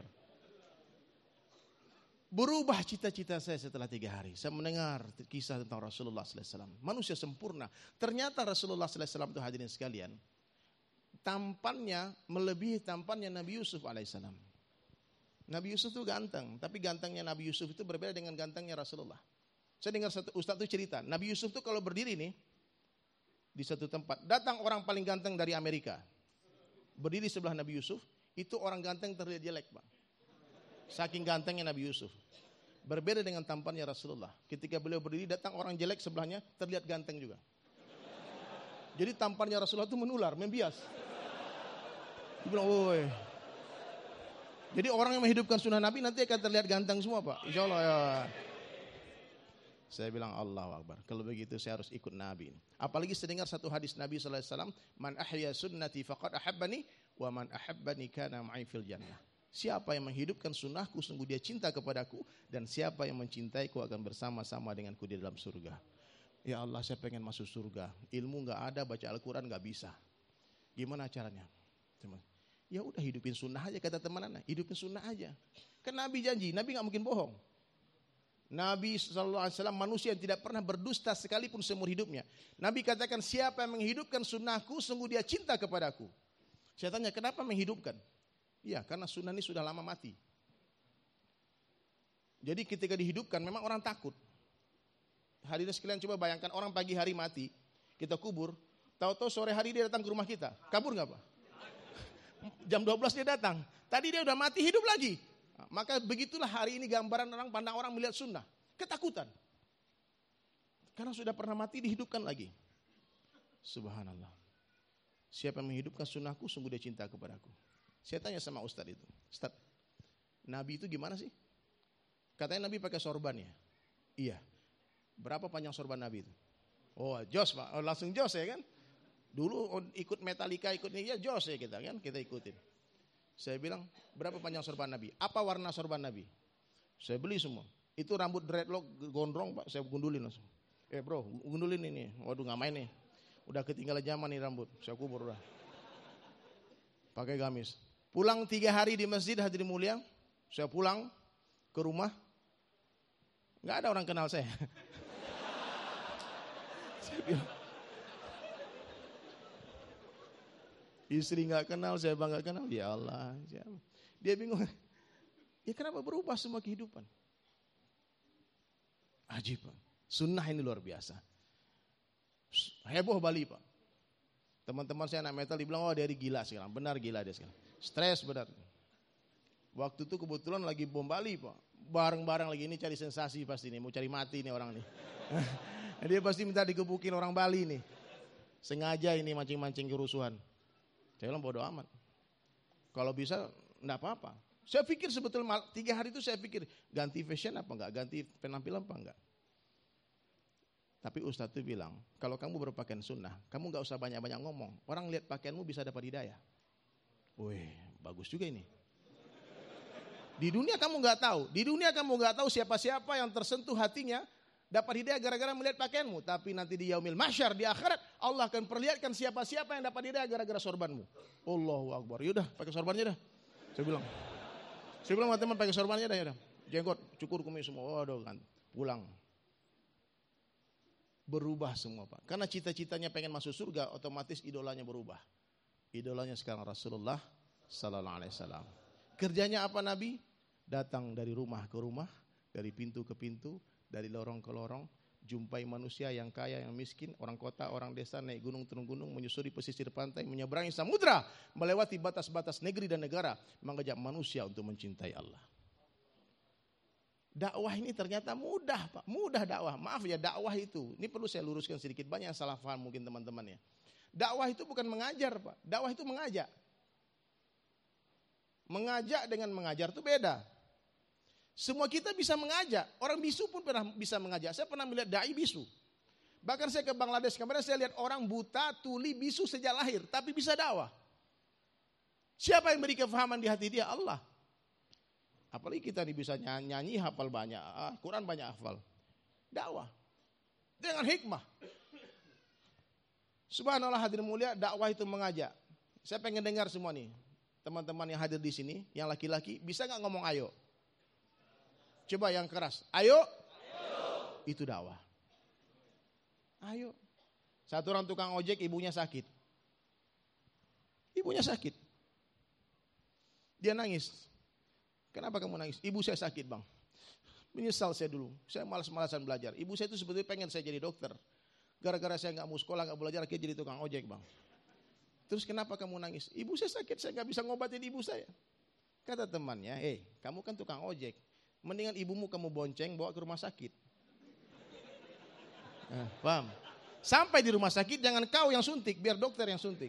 Berubah cita-cita saya setelah 3 hari. Saya mendengar kisah tentang Rasulullah SAW. Manusia sempurna. Ternyata Rasulullah SAW itu hadirin sekalian, tampannya melebihi tampannya Nabi Yusuf alaihissalam. Nabi Yusuf itu ganteng, tapi gantengnya Nabi Yusuf itu berbeda dengan gantengnya Rasulullah. Saya dengar satu ustaz itu cerita, Nabi Yusuf itu kalau berdiri nih di satu tempat, datang orang paling ganteng dari Amerika, berdiri sebelah Nabi Yusuf, itu orang ganteng terlihat jelek, Bang. Saking gantengnya Nabi Yusuf. Berbeda dengan tampannya Rasulullah. Ketika beliau berdiri, datang orang jelek sebelahnya, terlihat ganteng juga. Jadi tampannya Rasulullah itu menular, membias. Dia bilang, woi. Jadi orang yang menghidupkan sunnah Nabi nanti akan terlihat ganteng semua, Pak. Insya Allah ya. Saya bilang Allahu Akbar. Kalau begitu saya harus ikut Nabi. Apalagi saya dengar satu hadis Nabi SAW. Man ahya sunnati faqad ahabbani. Wa man ahabbani kana ma'i fil jannah. Siapa yang menghidupkan sunnahku, sungguh dia cinta kepadaku. Dan siapa yang mencintaiku akan bersama-sama denganku di dalam surga. Ya Allah, saya pengen masuk surga. Ilmu gak ada, baca Al-Quran gak bisa. Gimana caranya? Ya udah hidupin sunnah aja, kata teman anak. Hidupin sunnah aja. Kan Nabi janji, Nabi gak mungkin bohong. Nabi SAW manusia yang tidak pernah berdusta sekalipun seumur hidupnya. Nabi katakan, siapa yang menghidupkan sunnahku, sungguh dia cinta kepadaku. Saya tanya, kenapa menghidupkan? Iya, karena sunnah ini sudah lama mati. Jadi ketika dihidupkan, memang orang takut. Hadirin sekalian coba bayangkan, orang pagi hari mati, kita kubur, tahu-tahu sore hari dia datang ke rumah kita. Kabur gak Pak? Jam 12 dia datang. Tadi dia udah mati, hidup lagi. Nah, maka begitulah hari ini gambaran orang, pandang orang melihat sunnah. Ketakutan. Karena sudah pernah mati, dihidupkan lagi. Subhanallah. Siapa yang menghidupkan sunnahku, sungguh dia cinta kepadaku. Saya tanya sama Ustadz itu. Ustadz, Nabi itu gimana sih? Katanya Nabi pakai sorban ya? Iya. Berapa panjang sorban Nabi itu? Oh, jos Pak. Oh, langsung jos ya kan? Dulu ikut Metallica, ikut ini ya jos ya kita kan, kita ikutin. Saya bilang, berapa panjang sorban Nabi? Apa warna sorban Nabi? Saya beli semua. Itu rambut dreadlock gondrong Pak, saya gundulin langsung. Bro, gundulin ini. Waduh nggak main nih. Udah ketinggalan zaman nih rambut, saya kubur udah. Pakai gamis. Pulang 3 hari di masjid hadirin mulia, saya pulang ke rumah, nggak ada orang kenal saya. Saya bilang, istri nggak kenal, saya bangga kenal. Ya Allah, dia bingung. Ya kenapa berubah semua kehidupan? Ajib Pak. Sunnah ini luar biasa. Heboh Bali Pak. Teman-teman saya anak metal dibilang, oh dia gila sekarang. Benar gila dia sekarang. Stres benar. Waktu itu kebetulan lagi bom Bali Pak. Bareng-bareng lagi ini cari sensasi pasti nih. Mau cari mati nih orang nih. Dia pasti minta digebukin orang Bali nih. Sengaja ini mancing-mancing kerusuhan. Saya bilang bodo amat. Kalau bisa enggak apa-apa. Saya pikir sebetulnya 3 hari itu saya pikir ganti fashion apa enggak, ganti penampilan apa enggak. Tapi Ustadz itu bilang, kalau kamu berpakaian sunnah, kamu enggak usah banyak-banyak ngomong. Orang lihat pakaianmu bisa dapat hidayah. Wih, bagus juga ini. Di dunia kamu enggak tahu. Di dunia kamu enggak tahu siapa-siapa yang tersentuh hatinya dapat hidayah gara-gara melihat pakaianmu. Tapi nanti di yaumil mahsyar, di akhirat, Allah akan perlihatkan siapa-siapa yang dapat hidayah gara-gara sorbanmu. Allahu Akbar. Yaudah, pakai sorbannya dah. Saya bilang sama teman pakai sorbannya dah, yaudah. Jenggot, cukur kumis semua. Waduh kan, pulang. Berubah semua Pak. Karena cita-citanya pengen masuk surga, otomatis idolanya berubah. Idolanya sekarang Rasulullah Sallallahu Alaihi Wasallam. Kerjanya apa Nabi? Datang dari rumah ke rumah, dari pintu ke pintu, dari lorong ke lorong, jumpai manusia yang kaya, yang miskin, orang kota, orang desa, naik gunung, turun gunung, menyusuri pesisir pantai, menyeberangi samudra, melewati batas-batas negeri dan negara, mengajak manusia untuk mencintai Allah. Dakwah ini ternyata mudah Pak, mudah dakwah. Maaf ya, dakwah itu, ini perlu saya luruskan sedikit, banyak yang salah paham mungkin teman-teman ya. Dakwah itu bukan mengajar Pak, dakwah itu mengajak. Mengajak dengan mengajar itu beda. Semua kita bisa mengajak. Orang bisu pun pernah bisa mengajak. Saya pernah melihat dai bisu. Bahkan saya ke Bangladesh kemarin saya lihat orang buta, tuli, bisu sejak lahir. Tapi bisa dakwah. Siapa yang beri kefahaman di hati dia? Allah. Apalagi kita ini bisa nyanyi, hafal banyak. Quran banyak hafal. Dakwah. Dengan hikmah. Subhanallah hadirin mulia, dakwah itu mengajak. Saya pengen dengar semua nih. Teman-teman yang hadir di sini, yang laki-laki, bisa gak ngomong ayo? Coba yang keras. Ayo. Itu dakwah. Ayo. Satu orang tukang ojek ibunya sakit. Ibunya sakit. Dia nangis. Kenapa kamu nangis? Ibu saya sakit bang. Menyesal saya dulu. Saya malas-malasan belajar. Ibu saya itu sebetulnya pengen saya jadi dokter. Gara-gara saya gak mau sekolah, gak belajar, akhirnya jadi tukang ojek bang. Terus kenapa kamu nangis? Ibu saya sakit, saya gak bisa ngobatin ibu saya. Kata temannya, kamu kan tukang ojek. Mendingan ibumu kamu bonceng bawa ke rumah sakit. Paham? Sampai di rumah sakit jangan kau yang suntik, biar dokter yang suntik.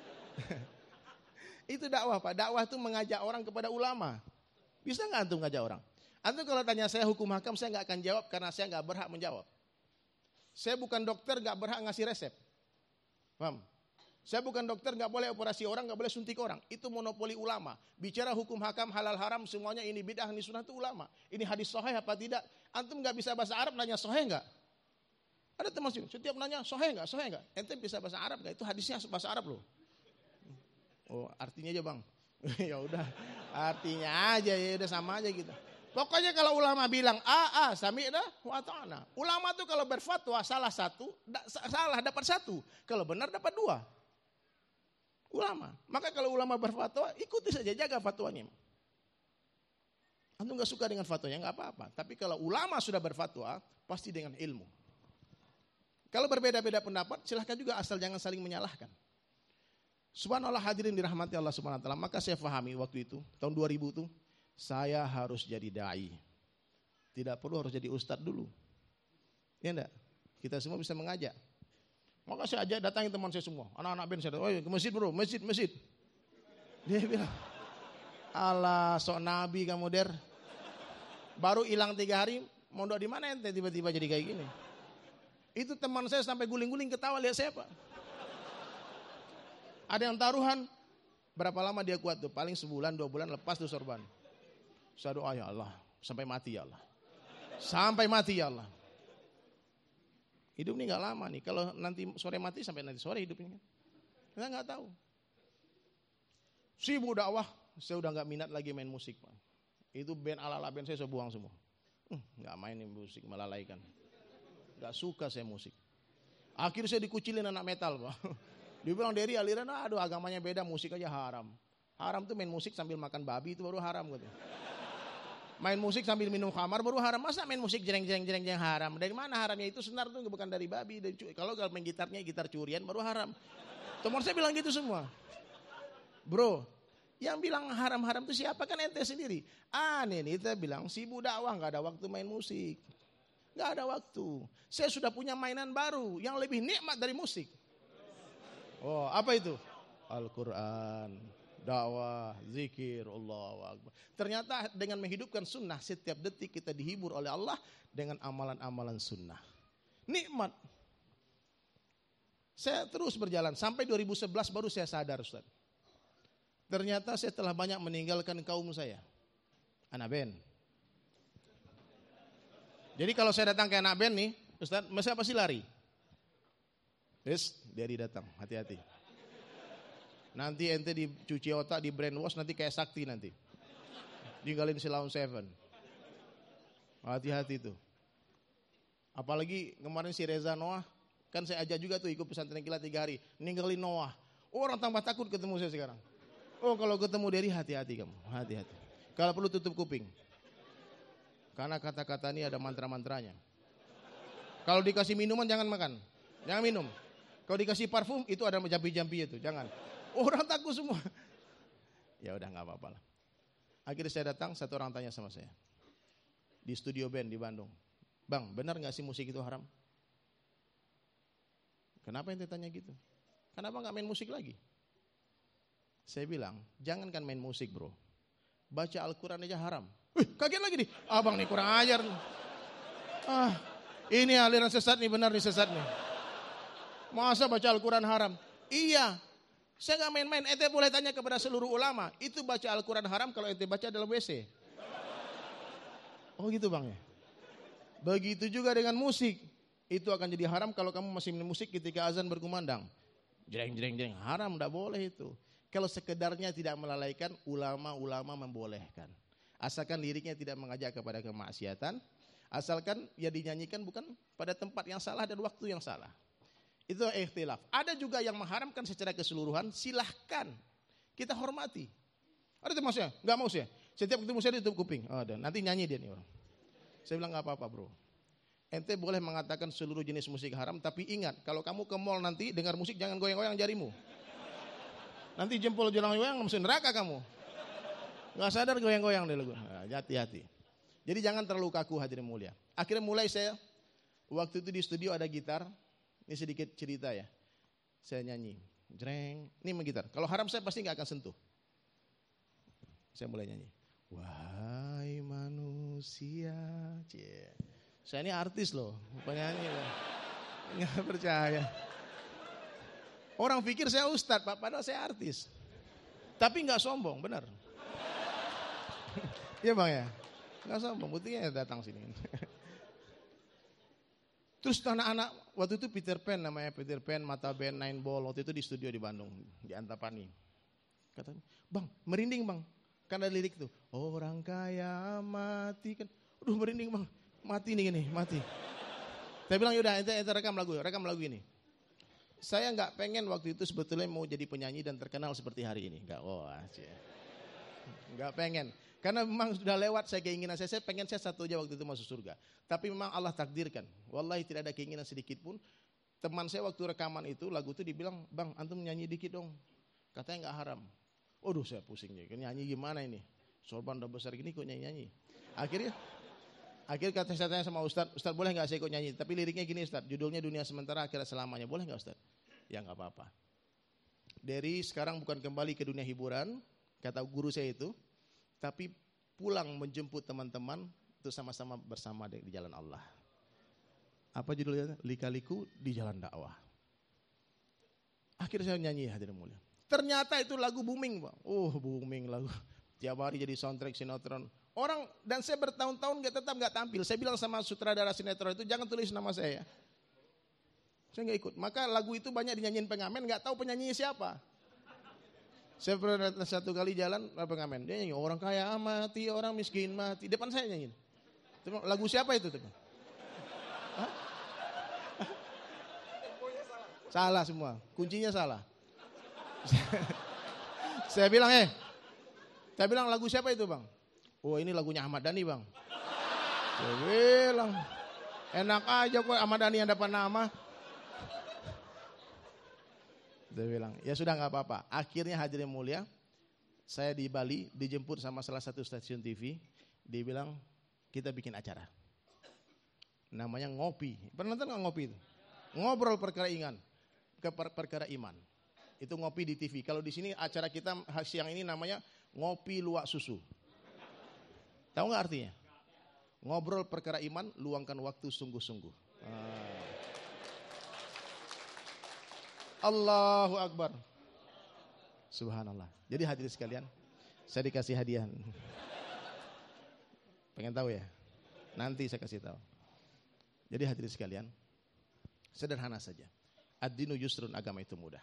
Itu dakwah Pak. Dakwah itu mengajak orang kepada ulama. Bisa nggak antum ngajak orang? Antum kalau tanya saya hukum hakam saya nggak akan jawab karena saya nggak berhak menjawab. Saya bukan dokter, nggak berhak ngasih resep. Paham? Saya bukan dokter, nggak boleh operasi orang, nggak boleh suntik orang. Itu monopoli ulama. Bicara hukum hakam, halal haram, semuanya ini bid'ah, ini sunnah itu ulama. Ini hadis sahih apa tidak? Antum nggak bisa bahasa Arab, nanya sahih nggak? Ada teman setiap nanya sahih nggak, sahih nggak? Ente bisa bahasa Arab nggak? Itu hadisnya bahasa Arab loh. Oh artinya aja bang. Ya udah, artinya aja ya udah sama aja gitu. Pokoknya kalau ulama bilang sami'na wa ta'na. Ulama tuh kalau berfatwa salah satu, salah dapat satu. Kalau benar dapat 2. Ulama. Maka kalau ulama berfatwa, ikuti saja, jaga fatwanya. Antum gak suka dengan fatwanya, gak apa-apa. Tapi kalau ulama sudah berfatwa, pasti dengan ilmu. Kalau berbeda-beda pendapat, silahkan juga asal jangan saling menyalahkan. Subhanallah hadirin dirahmati Allah subhanahu wa ta'ala. Maka saya fahami waktu itu, tahun 2000 itu, saya harus jadi da'i. Tidak perlu harus jadi ustadz dulu. Ya enggak? Kita semua bisa mengajak. Maka saya ajak datangin teman saya semua. Anak-anak band saya datang, ke masjid bro, masjid. Dia bilang, alah sok nabi kamu der. Baru hilang 3 hari, mondok di mana ente tiba-tiba jadi kayak gini. Itu teman saya sampai guling-guling ketawa lihat saya Pak. Ada yang taruhan, berapa lama dia kuat tuh? Paling sebulan, 2 bulan lepas tuh sorban. Saya doa ya Allah, sampai mati ya Allah. Sampai mati ya Allah. Hidup ini gak lama nih. Kalau nanti sore mati sampai nanti sore hidup ini. Kita gak tahu. Sibuk dakwah. Saya udah gak minat lagi main musik Pak. Itu band ala-ala band saya buang semua. Gak main nih musik, melalaikan. Gak suka saya musik. Akhirnya saya dikucilin anak metal Pak. Dia bilang dari aliran, aduh agamanya beda, musik aja haram. Haram tuh main musik sambil makan babi itu baru haram gitu. Main musik sambil minum khamar baru haram. Masa main musik jreng haram? Dari mana haramnya? Itu senar tuh bukan dari babi. Kalau main gitarnya gitar curian baru haram. Teman saya bilang gitu semua. Bro, yang bilang haram-haram itu siapa? Kan ente sendiri. Nih kita bilang sibuk dakwah, gak ada waktu main musik. Gak ada waktu. Saya sudah punya mainan baru yang lebih nikmat dari musik. Oh, apa itu? Al-Quran. dakwah, zikir, Allahu Akbar. Ternyata dengan menghidupkan sunnah, setiap detik kita dihibur oleh Allah dengan amalan-amalan sunnah. Nikmat. Saya terus berjalan, sampai 2011 baru saya sadar, Ustaz. Ternyata saya telah banyak meninggalkan kaum saya. Anak band. Jadi kalau saya datang ke anak band nih, Ustaz, masa pasti lari. Yes, Dedi datang, hati-hati. Nanti ente dicuci otak, di brainwash, nanti kayak Sakti nanti. Ninggalin Silauun Seven. Hati-hati tuh. Apalagi kemarin si Reza Noah, kan saya ajak juga tuh ikut pesantren kilat 3 hari. Ninggalin Noah. Orang tambah takut ketemu saya sekarang. Oh kalau ketemu Dedi hati-hati kamu, hati-hati. Kalau perlu tutup kuping. Karena kata-kata ini ada mantra-mantranya. Kalau dikasih minuman jangan makan, jangan minum. Kalau dikasih parfum itu ada jampi-jampi itu, jangan. Orang takut semua. Ya udah nggak apa-apa lah. Akhirnya saya datang, satu orang tanya sama saya. Di studio band di Bandung. Bang, benar nggak sih musik itu haram? Kenapa ente tanya gitu? Kenapa nggak main musik lagi? Saya bilang, jangankan main musik bro. Baca Al-Quran aja haram. Kaget lagi nih. Abang nih kurang ajar. Ini aliran sesat nih, benar nih sesat nih. Masa baca Al-Quran haram? Iya. Saya gak main-main, ente boleh tanya kepada seluruh ulama. Itu baca Al-Quran haram kalau ente baca dalam WC. Oh gitu bang ya. Begitu juga dengan musik. Itu akan jadi haram kalau kamu masih main musik ketika azan berkumandang. Jreng jreng jreng, haram, gak boleh itu. Kalau sekedarnya tidak melalaikan, ulama-ulama membolehkan. Asalkan liriknya tidak mengajak kepada kemaksiatan. Asalkan ya dinyanyikan bukan pada tempat yang salah dan waktu yang salah. Itu ikhtilaf. Ada juga yang mengharamkan secara keseluruhan, silahkan kita hormati. Ada teman saya, nggak mau saya. Setiap ketemu saya ditutup kuping. Oh, dan nanti nyanyi dia nih orang. Saya bilang nggak apa-apa bro. Ente boleh mengatakan seluruh jenis musik haram, tapi ingat kalau kamu ke mall nanti dengar musik jangan goyang-goyang jarimu. Nanti jempol goyang-goyang masuk neraka kamu. Nggak sadar goyang-goyang deh lu. Nah, hati-hati. Jadi jangan terlalu kaku hadirin mulia. Akhirnya mulai saya waktu itu di studio ada gitar. Ini sedikit cerita ya. Saya nyanyi. Jreng. Ini menggitar. Kalau haram saya pasti gak akan sentuh. Saya mulai nyanyi. Wahai manusia. Cie. Saya ini artis loh. Penyanyi loh. Gak percaya. Orang pikir saya ustadz. Padahal saya artis. Tapi gak sombong. Benar. Iya bang ya. Gak sombong. Buktinya datang sini. Terus anak-anak, waktu itu Peter Pan namanya, Peter Pan, Mata Band, Nine Ball, waktu itu di studio di Bandung, di Antapani. Katanya, bang, merinding bang, kan ada lirik tuh, orang kaya mati kan, aduh merinding bang, mati nih gini, mati. Saya bilang yaudah, ente rekam lagu ini. Saya nggak pengen waktu itu sebetulnya mau jadi penyanyi dan terkenal seperti hari ini, nggak pengen. Karena memang sudah lewat saya keinginan saya pengen saya satu aja waktu itu masuk surga. Tapi memang Allah takdirkan. Wallahi tidak ada keinginan sedikit pun. Teman saya waktu rekaman itu, lagu itu dibilang, bang antum nyanyi dikit dong. Katanya gak haram. Aduh saya pusing nih, nyanyi gimana ini. Sorban udah besar gini kok nyanyi. Akhirnya kata saya tanya sama Ustadz boleh gak saya ikut nyanyi. Tapi liriknya gini Ustadz, judulnya Dunia Sementara Akhirat Selamanya. Boleh gak Ustadz? Ya gak apa-apa. Dari sekarang bukan kembali ke dunia hiburan, kata guru saya itu. Tapi pulang menjemput teman-teman itu sama-sama bersama di jalan Allah. Apa judulnya? Lika-liku di jalan dakwah. Akhirnya saya nyanyi hadirin mulia. Ternyata itu lagu booming, Bang. Booming lagu. Tiap hari jadi soundtrack sinetron. Orang dan saya bertahun-tahun tetap nggak tampil. Saya bilang sama sutradara sinetron itu jangan tulis nama saya. Saya nggak ikut. Maka lagu itu banyak dinyanyiin pengamen, nggak tahu penyanyinya siapa. Saya pernah satu kali jalan pengamen, dia nyanyi orang kaya mati, orang miskin mati. Depan saya nyanyiin. Lagu siapa itu? Salah semua, kuncinya salah. Saya bilang lagu siapa itu bang? Oh ini lagunya Ahmad Dhani bang. Saya bilang, enak aja kok Ahmad Dhani yang dapat nama. Dia bilang, ya sudah gak apa-apa. Akhirnya hadirin mulia, saya di Bali dijemput sama salah satu stasiun TV. Dia bilang, kita bikin acara. Namanya Ngopi. Pernah nonton gak Ngopi itu? Ngobrol perkara iman. Perkara iman. Itu ngopi di TV. Kalau di sini acara kita siang ini namanya ngopi luak susu. Tahu nggak artinya? Ngobrol perkara iman, luangkan waktu sungguh-sungguh. Allahu Akbar. Subhanallah. Jadi hadirin sekalian, saya dikasih hadiah. Pengen tahu ya? Nanti saya kasih tahu. Jadi hadirin sekalian, sederhana saja. Ad-dinu yusrun, agama itu mudah.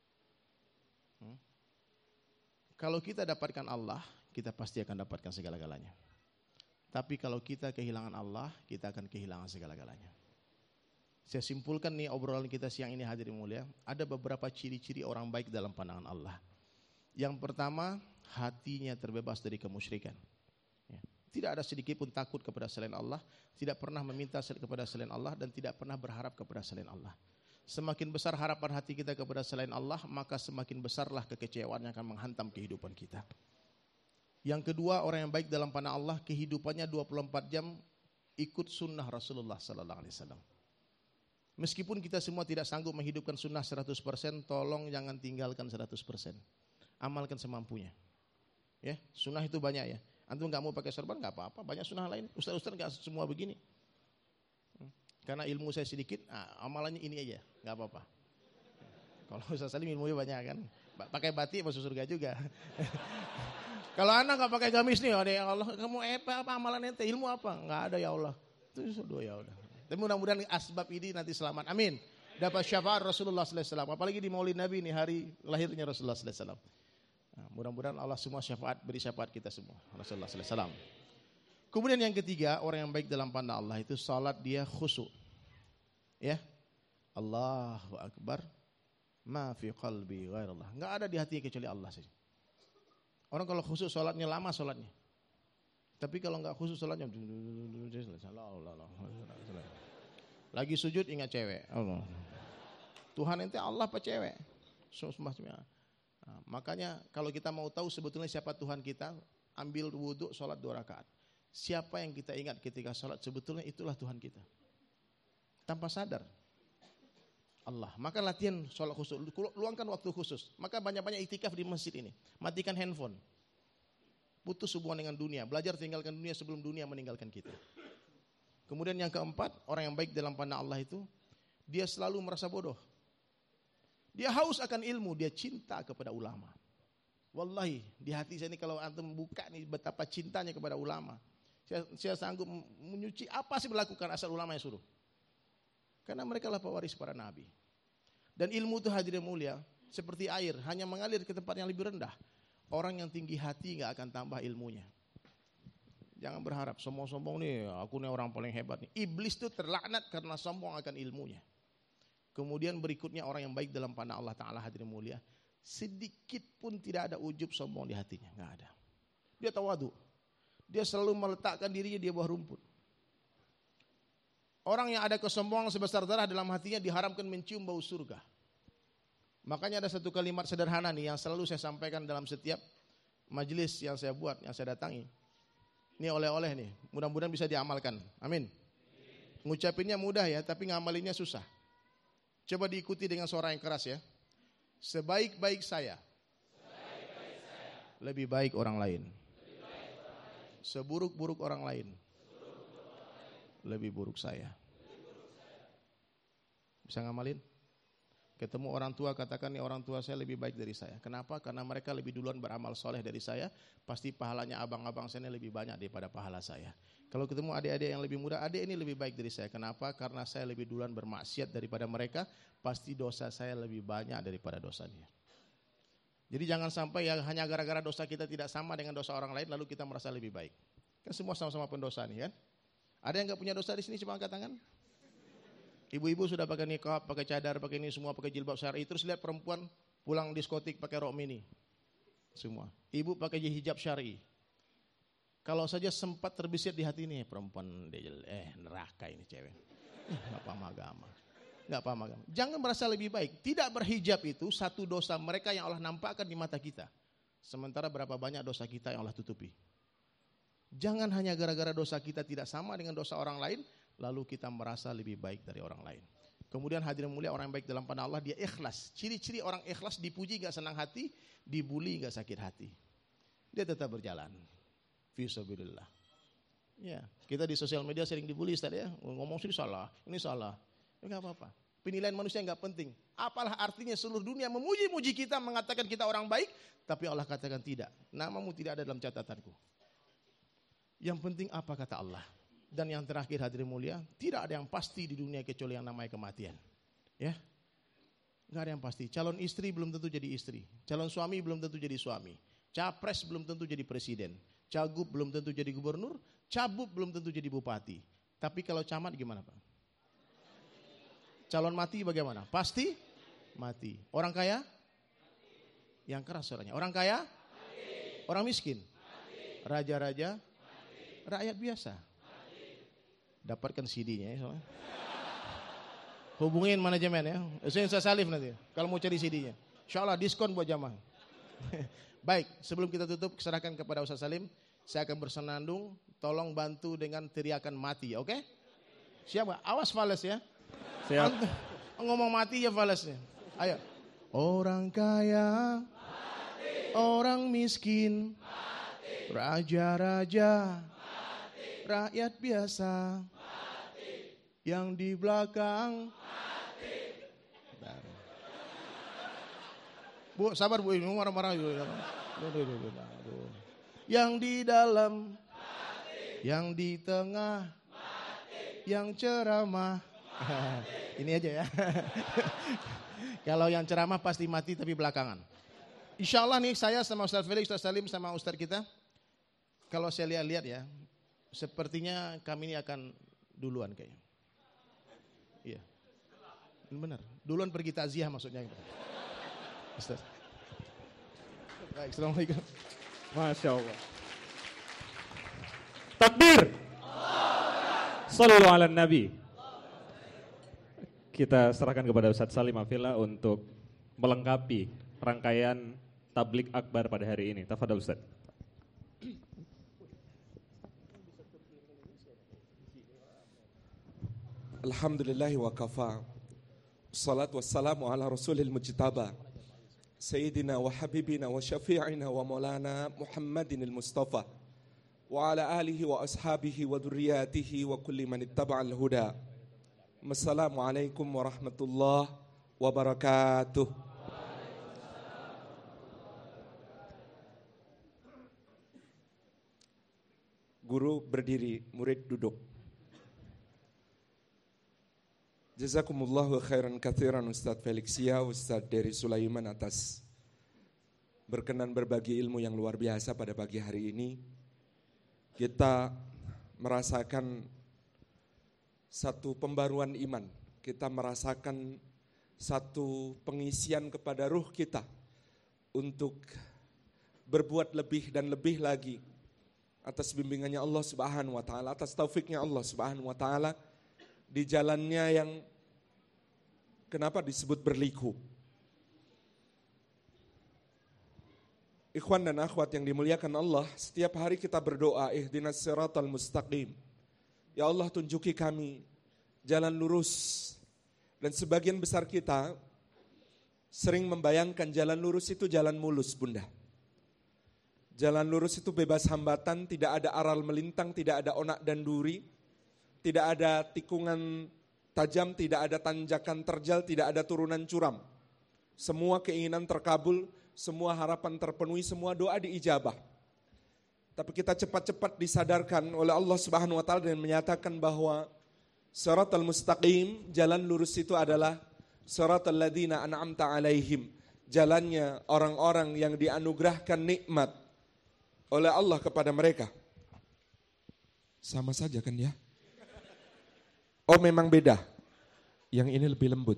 Kalau kita dapatkan Allah, kita pasti akan dapatkan segala-galanya. Tapi kalau kita kehilangan Allah, kita akan kehilangan segala-galanya. Saya simpulkan nih obrolan kita siang ini hadirin mulia, ada beberapa ciri-ciri orang baik dalam pandangan Allah. Yang pertama, hatinya terbebas dari kemusyrikan. Tidak ada sedikit pun takut kepada selain Allah, tidak pernah meminta kepada selain Allah, dan tidak pernah berharap kepada selain Allah. Semakin besar harapan hati kita kepada selain Allah, maka semakin besarlah kekecewaan yang akan menghantam kehidupan kita. Yang kedua, orang yang baik dalam pandangan Allah, kehidupannya 24 jam ikut sunnah Rasulullah sallallahu alaihi wasallam. Meskipun kita semua tidak sanggup menghidupkan sunnah 100%, tolong jangan tinggalkan 100%. Amalkan semampunya. Ya, sunnah itu banyak ya. Antum nggak mau pakai sorban nggak apa-apa, banyak sunnah lain. Ustaz-ustaz nggak semua begini. Karena ilmu saya sedikit, amalannya ini aja, nggak apa-apa. Kalau Ustaz Salim ilmunya banyak kan, pakai batik masuk surga juga. Kalau anak nggak pakai gamis nih, ada ya Allah, kamu apa amalan ente, ilmu apa? Nggak ada ya Allah. Itu sudah ya udah. Tapi mudah-mudahan asbab ini nanti selamat. Amin. Dapat syafaat Rasulullah sallallahu alaihi wasallam. Apalagi di Maulid Nabi ini hari lahirnya Rasulullah sallallahu alaihi wasallam. Nah, mudah-mudahan Allah semua beri syafaat kita semua. Rasulullah sallallahu alaihi wasallam. Kemudian yang ketiga, orang yang baik dalam pandang Allah itu salat dia khusyuk. Ya. Allahu Akbar. Ma fi qalbi ghairallah. Enggak ada di hatinya kecuali Allah saja. Orang kalau khusyuk salatnya lama salatnya. Tapi kalau enggak khusyuk salatnya lagi sujud ingat cewek. Allah. Tuhan ente Allah apa cewek? Nah, makanya kalau kita mau tahu sebetulnya siapa Tuhan kita, ambil wudhu, sholat 2 rakaat. Siapa yang kita ingat ketika sholat, sebetulnya itulah Tuhan kita. Tanpa sadar. Allah. Maka latihan sholat khusus, luangkan waktu khusus. Maka banyak-banyak itikaf di masjid ini. Matikan handphone. Putus hubungan dengan dunia. Belajar tinggalkan dunia sebelum dunia meninggalkan kita. Kemudian yang keempat, orang yang baik dalam pandang Allah itu, dia selalu merasa bodoh. Dia haus akan ilmu, dia cinta kepada ulama. Wallahi, di hati saya ini kalau antum buka nih betapa cintanya kepada ulama. Saya sanggup menyuci apa sih melakukan asal ulama yang suruh. Karena mereka lah pewaris para nabi. Dan ilmu itu hadirin mulia, seperti air, hanya mengalir ke tempat yang lebih rendah. Orang yang tinggi hati gak akan tambah ilmunya. Jangan berharap, sombong-sombong nih, aku nih orang paling hebat nih. Iblis itu terlaknat karena sombong akan ilmunya. Kemudian berikutnya orang yang baik dalam pandang Allah Ta'ala hadirin mulia, sedikit pun tidak ada ujub sombong di hatinya, gak ada. Dia tawadu. Dia selalu meletakkan dirinya di bawah rumput. Orang yang ada kesombongan sebesar darah dalam hatinya diharamkan mencium bau surga. Makanya ada satu kalimat sederhana nih yang selalu saya sampaikan dalam setiap majelis yang saya buat, yang saya datangi. Ini oleh-oleh nih, mudah-mudahan bisa diamalkan. Amin. Ngucapinnya mudah ya, tapi ngamalinnya susah. Coba diikuti dengan suara yang keras ya. Sebaik-baik saya, lebih baik orang lain. Seburuk-buruk orang lain, lebih buruk saya. Bisa ngamalin? Ketemu orang tua, katakan nih orang tua saya lebih baik dari saya. Kenapa? Karena mereka lebih duluan beramal soleh dari saya. Pasti pahalanya abang-abang saya ini lebih banyak daripada pahala saya. Kalau ketemu adik-adik yang lebih muda, adik ini lebih baik dari saya. Kenapa? Karena saya lebih duluan bermaksiat daripada mereka. Pasti dosa saya lebih banyak daripada dosanya. Jadi jangan sampai ya hanya gara-gara dosa kita tidak sama dengan dosa orang lain lalu kita merasa lebih baik. Kan semua sama-sama pendosa nih kan? Ada yang gak punya dosa di sini coba angkat tangan? Ibu-ibu sudah pakai niqab, pakai cadar, pakai ini semua, pakai jilbab syar'i. Terus lihat perempuan pulang diskotik pakai rok mini. Semua. Ibu pakai hijab syar'i. Kalau saja sempat terbesit di hati ini perempuan neraka ini cewek. Enggak paham agama. Enggak paham agama. Jangan merasa lebih baik. Tidak berhijab itu satu dosa mereka yang Allah nampakkan di mata kita. Sementara berapa banyak dosa kita yang Allah tutupi. Jangan hanya gara-gara dosa kita tidak sama dengan dosa orang lain, lalu kita merasa lebih baik dari orang lain. Kemudian hadirin mulia, orang yang baik dalam pandangan Allah dia ikhlas. Ciri-ciri orang ikhlas, dipuji gak senang hati, dibully gak sakit hati. Dia tetap berjalan. Fisabilillah. Ya, kita di sosial media sering dibully Ustaz ya. Ngomong sini salah, ini salah. Ya enggak apa-apa. Penilaian manusia enggak penting. Apalah artinya seluruh dunia memuji-muji kita, mengatakan kita orang baik, tapi Allah katakan tidak. Namamu tidak ada dalam catatanku. Yang penting apa kata Allah. Dan yang terakhir hadirin mulia, tidak ada yang pasti di dunia kecuali yang namanya kematian. Ya. Enggak ada yang pasti. Calon istri belum tentu jadi istri. Calon suami belum tentu jadi suami. Capres belum tentu jadi presiden. Cagup belum tentu jadi gubernur. Cabub belum tentu jadi bupati. Tapi kalau camat gimana Pak? Calon mati bagaimana? Pasti mati. Orang kaya? Yang keras suaranya. Orang kaya? Mati. Orang miskin? Mati. Raja-raja? Mati. Rakyat biasa? Dapatkan CD-nya ya soalnya. Hubungin manajemen ya. Saya salif nanti kalau mau cari CD-nya. Insyaallah diskon buat jamaah. Baik, sebelum kita tutup serahkan kepada Ustaz Salim. Saya akan bersenandung, tolong bantu dengan teriakan mati, oke? Siap gak? Awas fales ya. Siap. Ngomong mati ya falesnya. Ayo. Orang kaya, mati. Orang miskin, mati. Raja-raja, mati. Rakyat biasa, mati. Yang di belakang, mati. Bu, sabar Bu, ini marah-marah juga. Yang di dalam, mati. Yang di tengah, mati. Yang ceramah. Ini aja ya. Kalau yang ceramah pasti mati tapi belakangan. Insya Allah nih saya sama Ustaz Felix, Ustaz Salim sama Ustaz kita. Kalau saya lihat-lihat ya. Sepertinya kami ini akan duluan kayaknya. Iya. Benar. Duluan pergi takziah maksudnya. Ustaz. Baik, assalamualaikum. Masya Allah. Takbir. Sallu ala Nabi. Kita serahkan kepada Ustaz Salim Afillah untuk melengkapi rangkaian tablik akbar pada hari ini. Tafadhol Ustaz. Alhamdulillahi wa kafa. Salatu wassalamu ala rasulil mujtaba. Sayyidina wa habibina wa syafi'ina wa maulana Muhammadin al-Mustafa. Wa ala alihi wa ashabihi wa dhurriyatihi wa kulli man ittaba'al huda. Assalamualaikum warahmatullahi wabarakatuh. Guru berdiri, murid duduk. Jazakumullahu khairan katsiran Ustaz Felixia, Ustaz Dery Sulaiman atas berkenan berbagi ilmu yang luar biasa pada pagi hari ini. Kita merasakan satu pembaruan iman, kita merasakan satu pengisian kepada ruh kita untuk berbuat lebih dan lebih lagi atas bimbingannya Allah Subhanahu wa taala, atas taufiknya Allah Subhanahu wa taala di jalannya yang kenapa disebut berliku. Ikhwan dan akhwat yang dimuliakan Allah, setiap hari kita berdoa, ihdinas siratal mustaqim. Ya Allah, tunjuki kami jalan lurus. Dan sebagian besar kita sering membayangkan jalan lurus itu jalan mulus, Bunda. Jalan lurus itu bebas hambatan, tidak ada aral melintang, tidak ada onak dan duri, tidak ada tikungan tajam, tidak ada tanjakan terjal, tidak ada turunan curam. Semua keinginan terkabul, semua harapan terpenuhi, semua doa diijabah. Tapi kita cepat-cepat disadarkan oleh Allah Subhanahu wa taala dan menyatakan bahwa siratal mustaqim, jalan lurus itu adalah siratal ladzina an'amta alaihim, jalannya orang-orang yang dianugerahkan nikmat oleh Allah kepada mereka. Sama saja kan ya? Oh memang beda. Yang ini lebih lembut.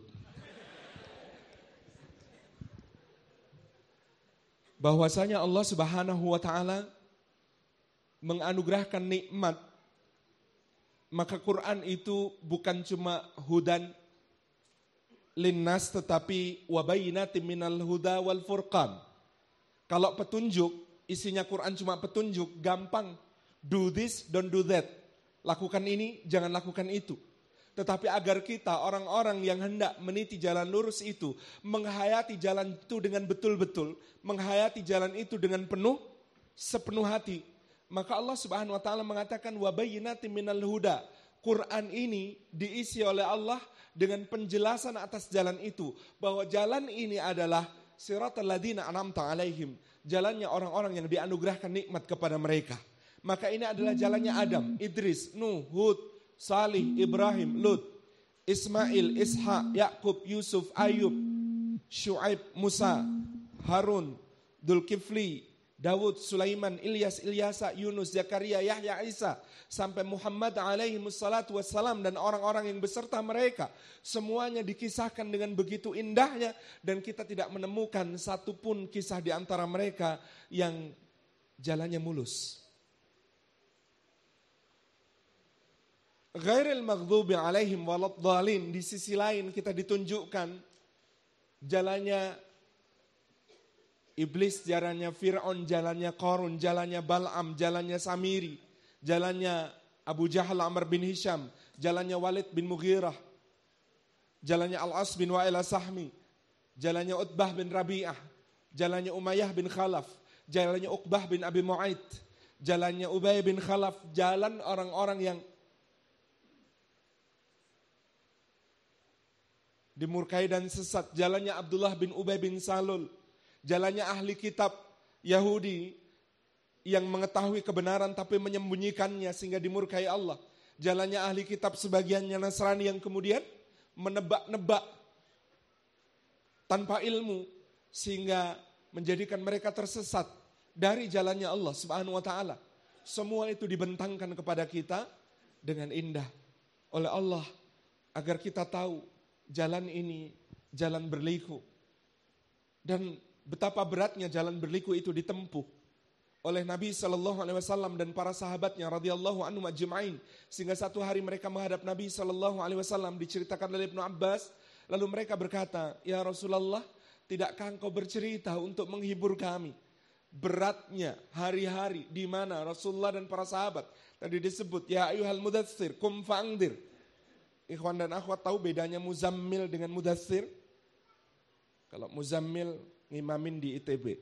Bahwasanya Allah Subhanahu wa taala menganugerahkan nikmat, maka Quran itu bukan cuma hudan linnas tetapi wabayinatim minal huda wal furqan. Kalau petunjuk, isinya Quran cuma petunjuk, gampang. Do this, don't do that. Lakukan ini, jangan lakukan itu. Tetapi agar kita orang-orang yang hendak meniti jalan lurus itu, menghayati jalan itu dengan betul-betul, menghayati jalan itu dengan sepenuh hati. Maka Allah Subhanahu wa taala mengatakan wa bayyinatin minal huda. Quran ini diisi oleh Allah dengan penjelasan atas jalan itu, bahwa jalan ini adalah siratal ladzina an'amta alaihim, jalannya orang-orang yang dianugerahkan nikmat kepada mereka. Maka ini adalah jalannya Adam, Idris, Nuh, Hud, Salih, Ibrahim, Lut, Ismail, Ishak, Yakub, Yusuf, Ayub, Syuaib, Musa, Harun, Dzulkifli, Daud, Sulaiman, Ilyas, Ilyasa, Yunus, Zakaria, Yahya, Isa, sampai Muhammad alaihi wassalatu wassalam dan orang-orang yang beserta mereka. Semuanya dikisahkan dengan begitu indahnya dan kita tidak menemukan satupun kisah di antara mereka yang jalannya mulus. Ghairil maghdubi alaihim waladhdallin. Di sisi lain kita ditunjukkan jalannya iblis, jalannya Fir'aun, jalannya Qarun, jalannya Bal'am, jalannya Samiri, jalannya Abu Jahal Amr bin Hisham, jalannya Walid bin Mughirah, jalannya Al-As bin Wa'il As-Sahmi, jalannya Utbah bin Rabi'ah, jalannya Umayyah bin Khalaf, jalannya Uqbah bin Abi Mu'aid, jalannya Ubay bin Khalaf, jalan orang-orang yang dimurkai dan sesat, jalannya Abdullah bin Ubay bin Salul, jalannya ahli kitab Yahudi yang mengetahui kebenaran tapi menyembunyikannya sehingga dimurkai Allah, jalannya ahli kitab sebagiannya Nasrani yang kemudian menebak-nebak tanpa ilmu sehingga menjadikan mereka tersesat dari jalannya Allah Subhanahu wa taala. Semua itu dibentangkan kepada kita dengan indah oleh Allah agar kita tahu jalan ini jalan berliku, dan betapa beratnya jalan berliku itu ditempuh oleh Nabi sallallahu alaihi wasallam dan para sahabatnya radhiyallahu anhum ajma'in, sehingga satu hari mereka menghadap Nabi sallallahu alaihi wasallam, diceritakan oleh Ibnu Abbas, lalu mereka berkata, "Ya Rasulullah, tidakkah engkau bercerita untuk menghibur kami?" Beratnya hari-hari di mana Rasulullah dan para sahabat tadi disebut, "Ya ayyuhal mudatstsir qum fa'andzir." Ikhwan dan akhwat tahu bedanya muzammil dengan mudatstsir? Kalau muzammil ngimamin di ITB.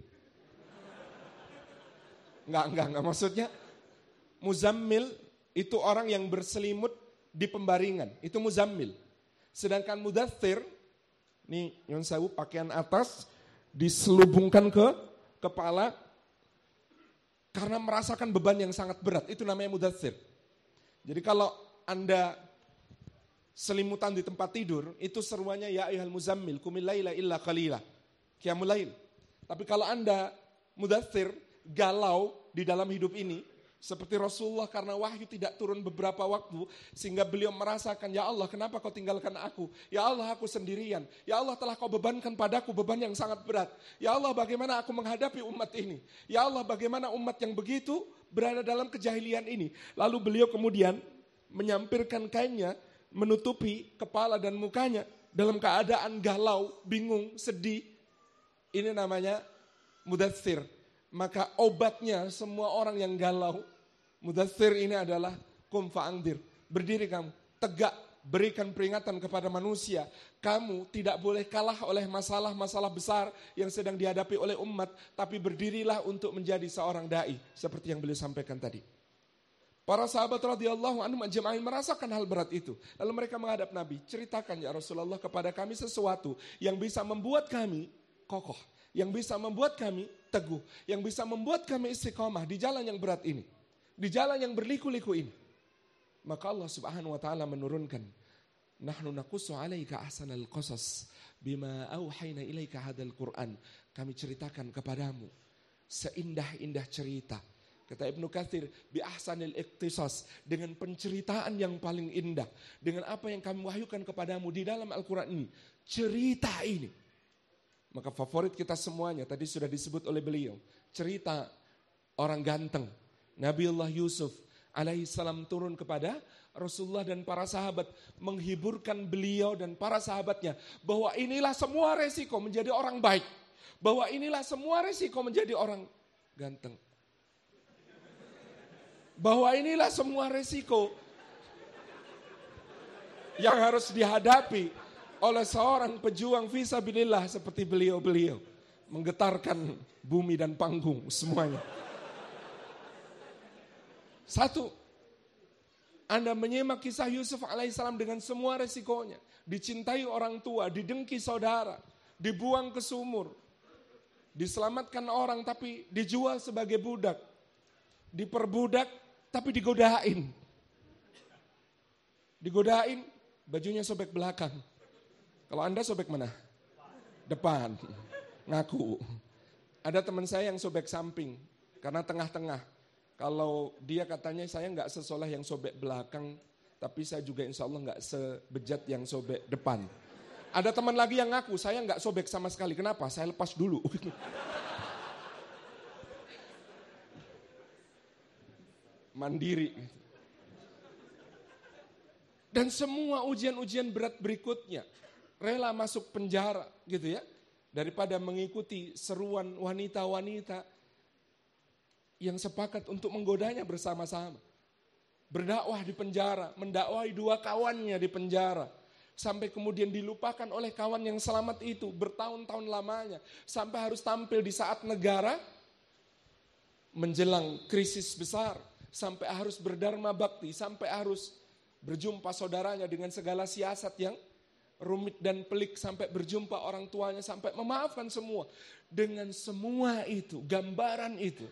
Enggak. Maksudnya muzammil itu orang yang berselimut di pembaringan. Itu muzammil. Sedangkan mudatstsir, nih nyon sewu pakaian atas diselubungkan ke kepala karena merasakan beban yang sangat berat. Itu namanya mudatstsir. Jadi kalau Anda selimutan di tempat tidur, itu seruannya ya ayyuhal muzammil qumil laila illa qalila, qiyamul lail. Tapi kalau Anda mudatstsir, galau di dalam hidup ini, seperti Rasulullah karena wahyu tidak turun beberapa waktu, sehingga beliau merasakan, ya Allah kenapa kau tinggalkan aku? Ya Allah aku sendirian. Ya Allah telah kau bebankan padaku beban yang sangat berat. Ya Allah bagaimana aku menghadapi umat ini? Ya Allah bagaimana umat yang begitu berada dalam kejahilian ini? Lalu beliau kemudian menyampirkan kainnya, menutupi kepala dan mukanya dalam keadaan galau, bingung, sedih. Ini namanya mudatstsir. Maka obatnya semua orang yang galau, mudatstsir ini adalah qum fa'andzir. Berdiri kamu, tegak, berikan peringatan kepada manusia. Kamu tidak boleh kalah oleh masalah-masalah besar yang sedang dihadapi oleh umat, tapi berdirilah untuk menjadi seorang dai, seperti yang beliau sampaikan tadi. Para sahabat radhiyallahu anhum ajma'in merasakan hal berat itu. Lalu mereka menghadap Nabi, ceritakan ya Rasulullah kepada kami sesuatu yang bisa membuat kami kokoh, yang bisa membuat kami teguh, yang bisa membuat kami istiqomah di jalan yang berat ini, di jalan yang berliku-liku ini. Maka Allah Subhanahu wa taala menurunkan, "Nahnu naqussu 'alaika ahsanal qasas bima auhayna ilaika hadzal Qur'an." Kami ceritakan kepadamu seindah-indah cerita. Kata Ibnu Katsir, bi ahsanil iqtisas, dengan penceritaan yang paling indah, dengan apa yang kami wahyukan kepadamu di dalam Al-Qur'an ini, cerita ini. Maka favorit kita semuanya tadi sudah disebut oleh beliau, cerita orang ganteng Nabiullah Yusuf alaihissalam turun kepada Rasulullah dan para sahabat, menghiburkan beliau dan para sahabatnya bahwa inilah semua resiko menjadi orang baik, bahwa inilah semua resiko menjadi orang ganteng, bahwa inilah semua resiko yang harus dihadapi oleh seorang pejuang fisabilillah seperti beliau-beliau. Menggetarkan bumi dan panggung semuanya. Satu, Anda menyimak kisah Yusuf alaihissalam dengan semua resikonya. Dicintai orang tua, didengki saudara, dibuang ke sumur, diselamatkan orang tapi dijual sebagai budak, diperbudak tapi digodain. Digodain, bajunya sobek belakang. Kalau Anda sobek mana? Depan. Ngaku. Ada teman saya yang sobek samping karena tengah-tengah. Kalau dia katanya saya nggak sesoleh yang sobek belakang, tapi saya juga insya Allah nggak sebejat yang sobek depan. Ada teman lagi yang ngaku saya nggak sobek sama sekali. Kenapa? Saya lepas dulu. Mandiri. Dan semua ujian-ujian berat berikutnya, rela masuk penjara gitu ya. Daripada mengikuti seruan wanita-wanita yang sepakat untuk menggodanya bersama-sama. Berdakwah di penjara, mendakwahi 2 kawannya di penjara. Sampai kemudian dilupakan oleh kawan yang selamat itu bertahun-tahun lamanya. Sampai harus tampil di saat negara menjelang krisis besar. Sampai harus berdharma bakti, sampai harus berjumpa saudaranya dengan segala siasat yang rumit dan pelik, sampai berjumpa orang tuanya, sampai memaafkan semua. Dengan semua itu, gambaran itu,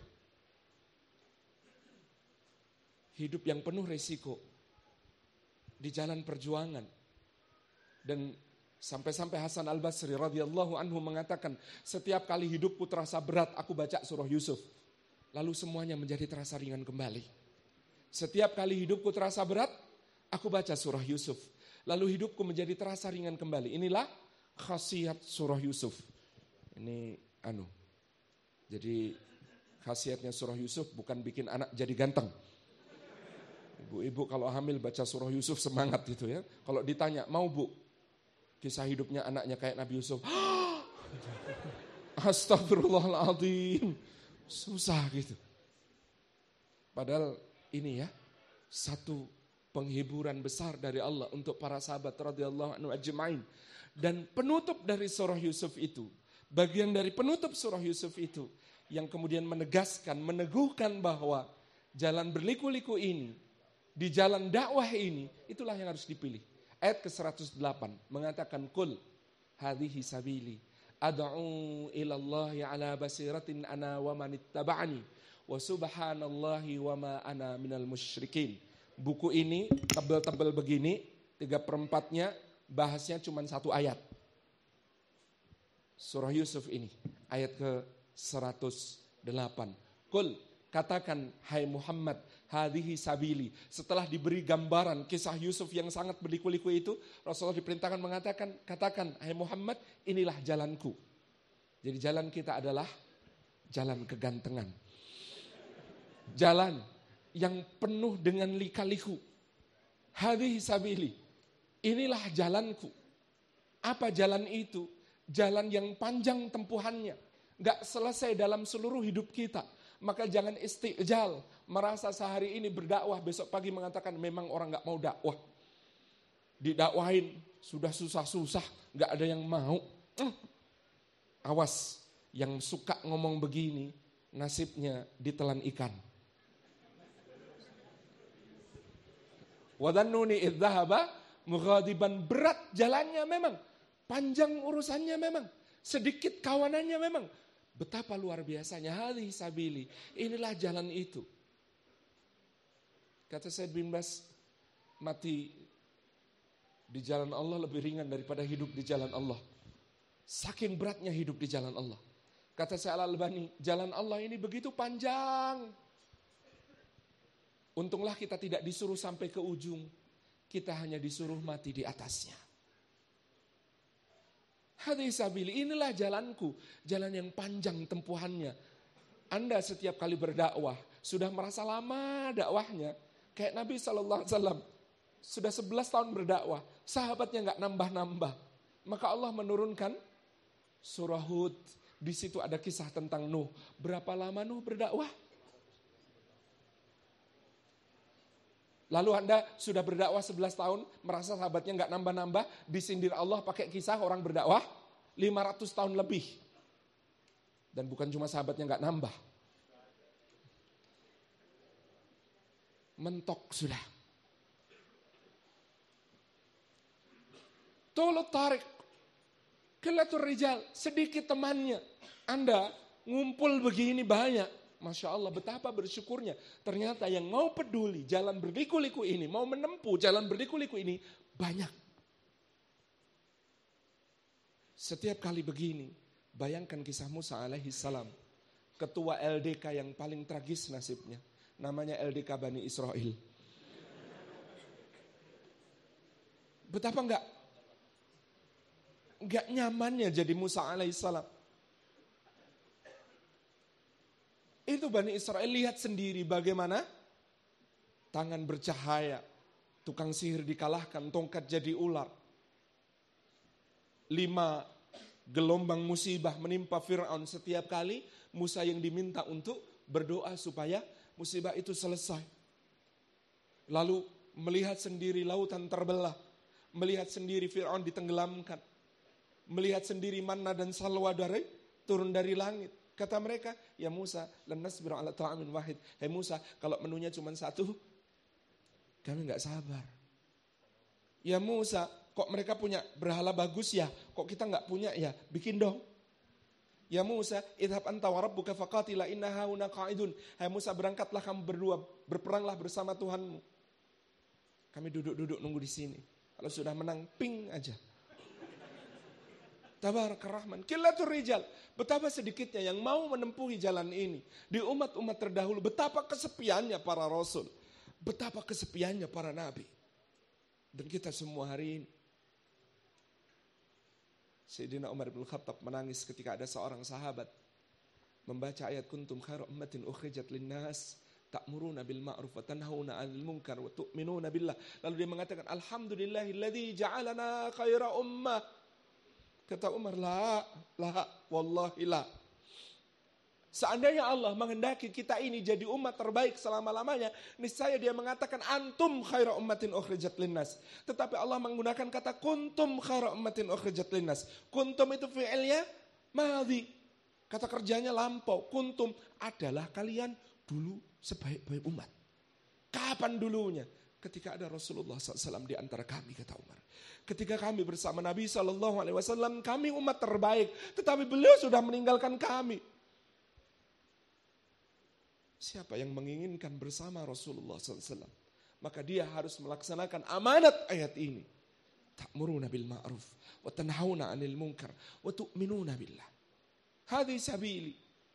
hidup yang penuh resiko di jalan perjuangan. Dan sampai-sampai Hasan Al-Basri radhiyallahu anhu mengatakan, setiap kali hidupku terasa berat, aku baca surah Yusuf. Lalu semuanya menjadi terasa ringan kembali. Setiap kali hidupku terasa berat, aku baca surah Yusuf. Lalu hidupku menjadi terasa ringan kembali. Inilah khasiat surah Yusuf. Ini jadi khasiatnya surah Yusuf bukan bikin anak jadi ganteng. Ibu-ibu kalau hamil baca surah Yusuf semangat gitu ya. Kalau ditanya, mau bu kisah hidupnya anaknya kayak Nabi Yusuf? Astagfirullahaladzim. Susah gitu. Padahal ini ya, satu penghiburan besar dari Allah untuk para sahabat radhiyallahu anhu ajmain. Dan penutup dari surah Yusuf itu, bagian dari penutup surah Yusuf itu, yang kemudian menegaskan, meneguhkan bahwa jalan berliku-liku ini, di jalan dakwah ini, itulah yang harus dipilih. Ayat ke-108 mengatakan, Qul hadhihi sabili ad'u ilallahi ala basiratin ana wa manittaba'ani wa subhanallahi wa ma ana minal musyrikin. Buku ini tebal-tebal begini, 3/4-nya bahasnya cuma 1 ayat. Surah Yusuf ini, ayat ke-108. Qul, katakan hai Muhammad, hadhihi sabili. Setelah diberi gambaran kisah Yusuf yang sangat berliku-liku itu, Rasulullah diperintahkan mengatakan, katakan hai Muhammad, inilah jalanku. Jadi jalan kita adalah jalan kegantengan. Jalan yang penuh dengan lika-liku. Hadhihi sabili. Inilah jalanku. Apa jalan itu? Jalan yang panjang tempuhannya. Gak selesai dalam seluruh hidup kita. Maka jangan istijal. Merasa sehari ini berdakwah, besok pagi mengatakan memang orang gak mau dakwah. Didakwahin, sudah susah-susah, gak ada yang mau. Awas, yang suka ngomong begini, nasibnya ditelan ikan. Wadannuni idzahaba mughadiban, berat jalannya memang, panjang urusannya memang, sedikit kawanannya memang. Betapa luar biasanya hadhihi sabili, inilah jalan itu. Kata Syed bin Baz, mati di jalan Allah lebih ringan daripada hidup di jalan Allah. Saking beratnya hidup di jalan Allah. Kata Syekh Al-Albani, jalan Allah ini begitu panjang. Untunglah kita tidak disuruh sampai ke ujung. Kita hanya disuruh mati di atasnya. Hadhihi sabili, inilah jalanku. Jalan yang panjang tempuhannya. Anda setiap kali berdakwah, sudah merasa lama dakwahnya. Kayak Nabi SAW, sudah 11 tahun berdakwah. Sahabatnya gak nambah-nambah. Maka Allah menurunkan surah Hud. Di situ ada kisah tentang Nuh. Berapa lama Nuh berdakwah? Lalu Anda sudah berdakwah 11 tahun, merasa sahabatnya nggak nambah-nambah, disindir Allah pakai kisah orang berdakwah 500 tahun lebih. Dan bukan cuma sahabatnya nggak nambah. Mentok sudah. Tolong tarik. Kilatul rijal, sedikit temannya. Anda ngumpul begini banyak. Masya Allah, betapa bersyukurnya. Ternyata yang mau peduli jalan berliku-liku ini, mau menempuh jalan berliku-liku ini, banyak. Setiap kali begini, bayangkan kisah Musa alaihi salam. Ketua LDK yang paling tragis nasibnya. Namanya LDK Bani Israel. Betapa enggak nyamannya jadi Musa alaihissalam. Itu Bani Israel lihat sendiri bagaimana tangan bercahaya, tukang sihir dikalahkan, tongkat jadi ular. 5 gelombang musibah menimpa Fir'aun setiap kali Musa yang diminta untuk berdoa supaya musibah itu selesai. Lalu melihat sendiri lautan terbelah, melihat sendiri Fir'aun ditenggelamkan. Melihat sendiri manna dan salwa turun dari langit. Kata mereka, ya Musa, lan nasbiru ala ta'amin wahid. Hai Musa, kalau menunya cuma satu, kami enggak sabar. Ya Musa, kok mereka punya berhala bagus ya? Kok kita enggak punya ya? Bikin dong. Ya Musa, idhab anta wa rabbuka faqatila inna hauna qa'idun. Hai Musa, berangkatlah kamu berdua, berperanglah bersama Tuhanmu. Kami duduk-duduk nunggu di sini. Kalau sudah menang, ping aja. Tabarakar Rahman, kilatul rijal. Betapa sedikitnya yang mau menempuhi jalan ini. Di umat-umat terdahulu, betapa kesepiannya para rasul. Betapa kesepiannya para nabi. Dan kita semua hari ini. Sayyidina Umar bin Khattab menangis ketika ada seorang sahabat membaca ayat kuntum khairu ummatin ukhrijat linnas ta'muruna bil ma'ruf wa tanhauna 'anil munkar wa tu'minuna billah. Lalu dia mengatakan alhamdulillahilladzi ja'alana khaira ummah. Kata Umar, la, wallahi la. Seandainya Allah menghendaki kita ini jadi umat terbaik selama-lamanya, niscaya dia mengatakan antum khaira ummatin ukhrijat linnas. Tetapi Allah menggunakan kata kuntum khaira ummatin ukhrijat linnas. Kuntum itu fi'ilnya madhi. Kata kerjanya lampau. Kuntum adalah kalian dulu sebaik-baik umat. Kapan dulunya? Ketika ada Rasulullah SAW di antara kami, kata Umar. Ketika kami bersama Nabi SAW, kami umat terbaik. Tetapi beliau sudah meninggalkan kami. Siapa yang menginginkan bersama Rasulullah SAW, maka dia harus melaksanakan amanat ayat ini. Ta'muruna bil ma'ruf, wa tanhauna 'anil munkar, wa tu'minuna billah. Hadhi sabili.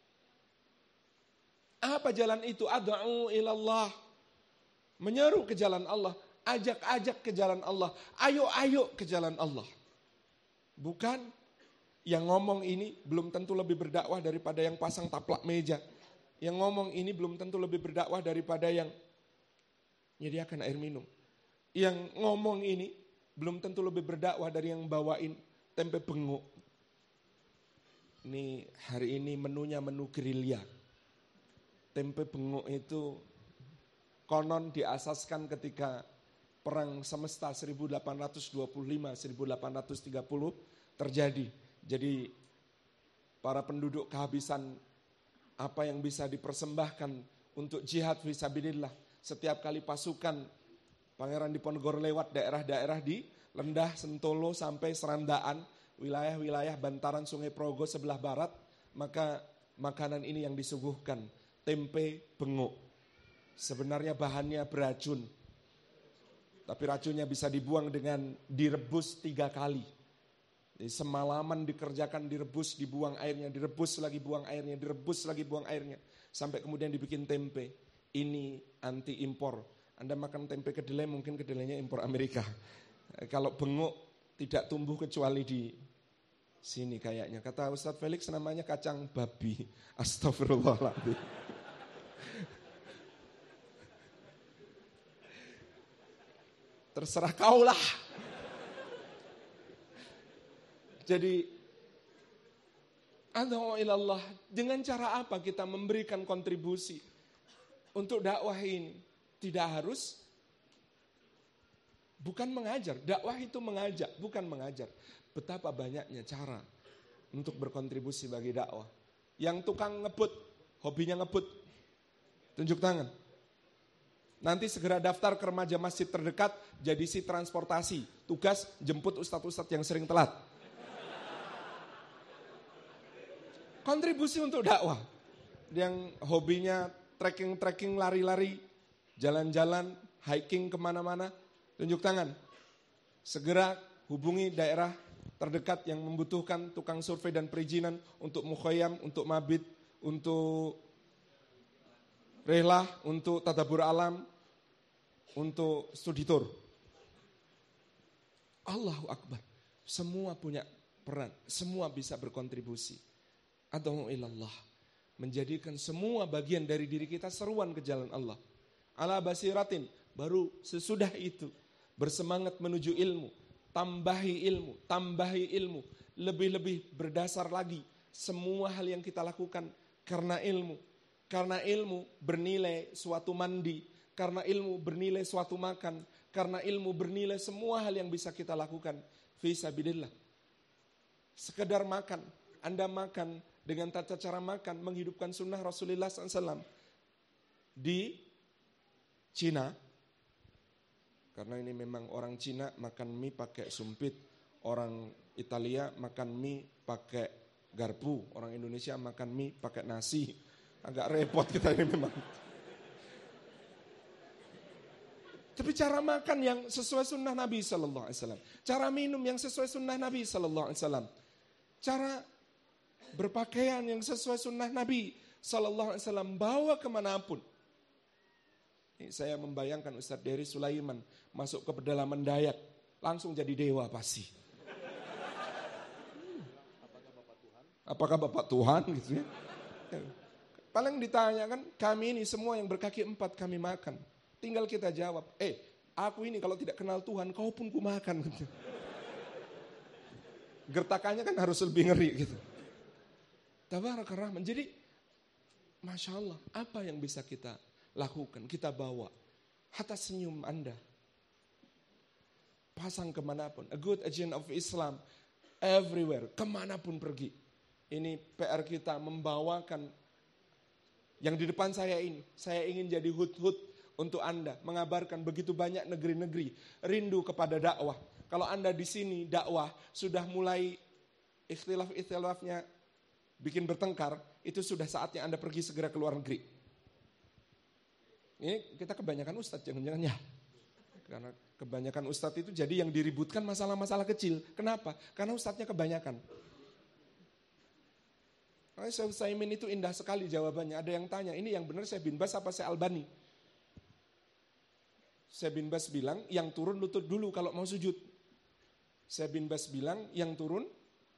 Apa jalan itu? Ad'u ilallah. Menyeru ke jalan Allah, ajak-ajak ke jalan Allah, ayo-ayo ke jalan Allah. Bukan yang ngomong ini belum tentu lebih berdakwah daripada yang pasang taplak meja. Yang ngomong ini belum tentu lebih berdakwah daripada yang menyediakan air minum. Yang ngomong ini belum tentu lebih berdakwah dari yang bawain tempe benguk. Ini hari ini menunya menu gerilya. Tempe benguk itu konon diasaskan ketika perang semesta 1825-1830 terjadi. Jadi para penduduk kehabisan apa yang bisa dipersembahkan untuk jihad fisabilillah. Setiap kali pasukan Pangeran Diponegoro lewat daerah-daerah di Lendah, Sentolo sampai Serandaan, wilayah-wilayah bantaran Sungai Progo sebelah barat, maka makanan ini yang disuguhkan, tempe benguk. Sebenarnya bahannya beracun. Tapi racunnya bisa dibuang dengan direbus 3 kali. Jadi semalaman dikerjakan, direbus, dibuang airnya, direbus lagi buang airnya, direbus lagi buang airnya. Sampai kemudian dibikin tempe. Ini anti impor. Anda makan tempe kedelai, mungkin kedelainya impor Amerika. Kalau benguk tidak tumbuh kecuali di sini kayaknya. Kata Ustadz Felix namanya kacang babi. Astagfirullahaladzim. Terserah kaulah. Jadi, ad'u ilallah, dengan cara apa kita memberikan kontribusi untuk dakwah ini? Tidak harus Bukan mengajar, dakwah itu mengajak, bukan mengajar. Betapa banyaknya cara untuk berkontribusi bagi dakwah. Yang tukang ngebut, hobinya ngebut, tunjuk tangan. Nanti segera daftar ke remaja masjid terdekat, jadi si transportasi. Tugas jemput ustadz-ustadz yang sering telat. Kontribusi untuk dakwah. Yang hobinya trekking-trekking, lari-lari, jalan-jalan, hiking kemana-mana, tunjuk tangan. Segera hubungi daerah terdekat yang membutuhkan tukang survei dan perizinan untuk mukhayyam, untuk mabit, untuk rehlah, untuk tadabbur alam, untuk studi tour. Allahu Akbar. Semua punya peran, semua bisa berkontribusi. Ad'u ilallah. Menjadikan semua bagian dari diri kita seruan ke jalan Allah. Ala basiratin, baru sesudah itu bersemangat menuju ilmu. Tambahi ilmu, lebih-lebih berdasar lagi semua hal yang kita lakukan karena ilmu. Karena ilmu bernilai suatu mandi, karena ilmu bernilai suatu makan, karena ilmu bernilai semua hal yang bisa kita lakukan fi sabilillah. Sekedar makan, Anda makan dengan tata cara makan menghidupkan sunnah Rasulullah SAW di Cina. Karena ini memang orang Cina makan mie pakai sumpit, orang Italia makan mie pakai garpu, orang Indonesia makan mie pakai nasi. Agak repot kita ini memang. Tapi cara makan yang sesuai sunnah Nabi Sallallahu Alaihi Wasallam, cara minum yang sesuai sunnah Nabi Sallallahu Alaihi Wasallam, cara berpakaian yang sesuai sunnah Nabi Sallallahu Alaihi Wasallam, bawa kemanapun. Ini saya membayangkan Ustadz Dery Sulaiman masuk ke pedalaman Dayak, langsung jadi dewa pasti. Apakah Bapak Tuhan gitu ya? Paling ditanyakan, kami ini semua yang berkaki 4 kami makan. Tinggal kita jawab, aku ini kalau tidak kenal Tuhan, kau pun ku makan. Gertakannya kan harus lebih ngeri gitu. Tabarakar Rahman. Jadi, Masya Allah, apa yang bisa kita lakukan, kita bawa. Hatta senyum Anda. Pasang kemanapun. A good agent of Islam, everywhere, kemanapun pergi. Ini PR kita membawakan yang di depan saya ini. Saya ingin jadi hut-hut untuk Anda, mengabarkan begitu banyak negeri-negeri rindu kepada dakwah. Kalau Anda di sini dakwah sudah mulai ikhtilaf-ikhtilafnya bikin bertengkar, itu sudah saatnya Anda pergi segera ke luar negeri. Ini kita kebanyakan ustadz, jangan-jangan ya. Karena kebanyakan ustadz itu jadi yang diributkan masalah-masalah kecil. Kenapa? Karena ustadznya kebanyakan. Syekh Utsaimin itu indah sekali jawabannya. Ada yang tanya, ini yang benar Syekh bin Bas apa Syekh Albani? Syekh bin Bas bilang, yang turun lutut dulu kalau mau sujud. Syekh bin Bas bilang, yang turun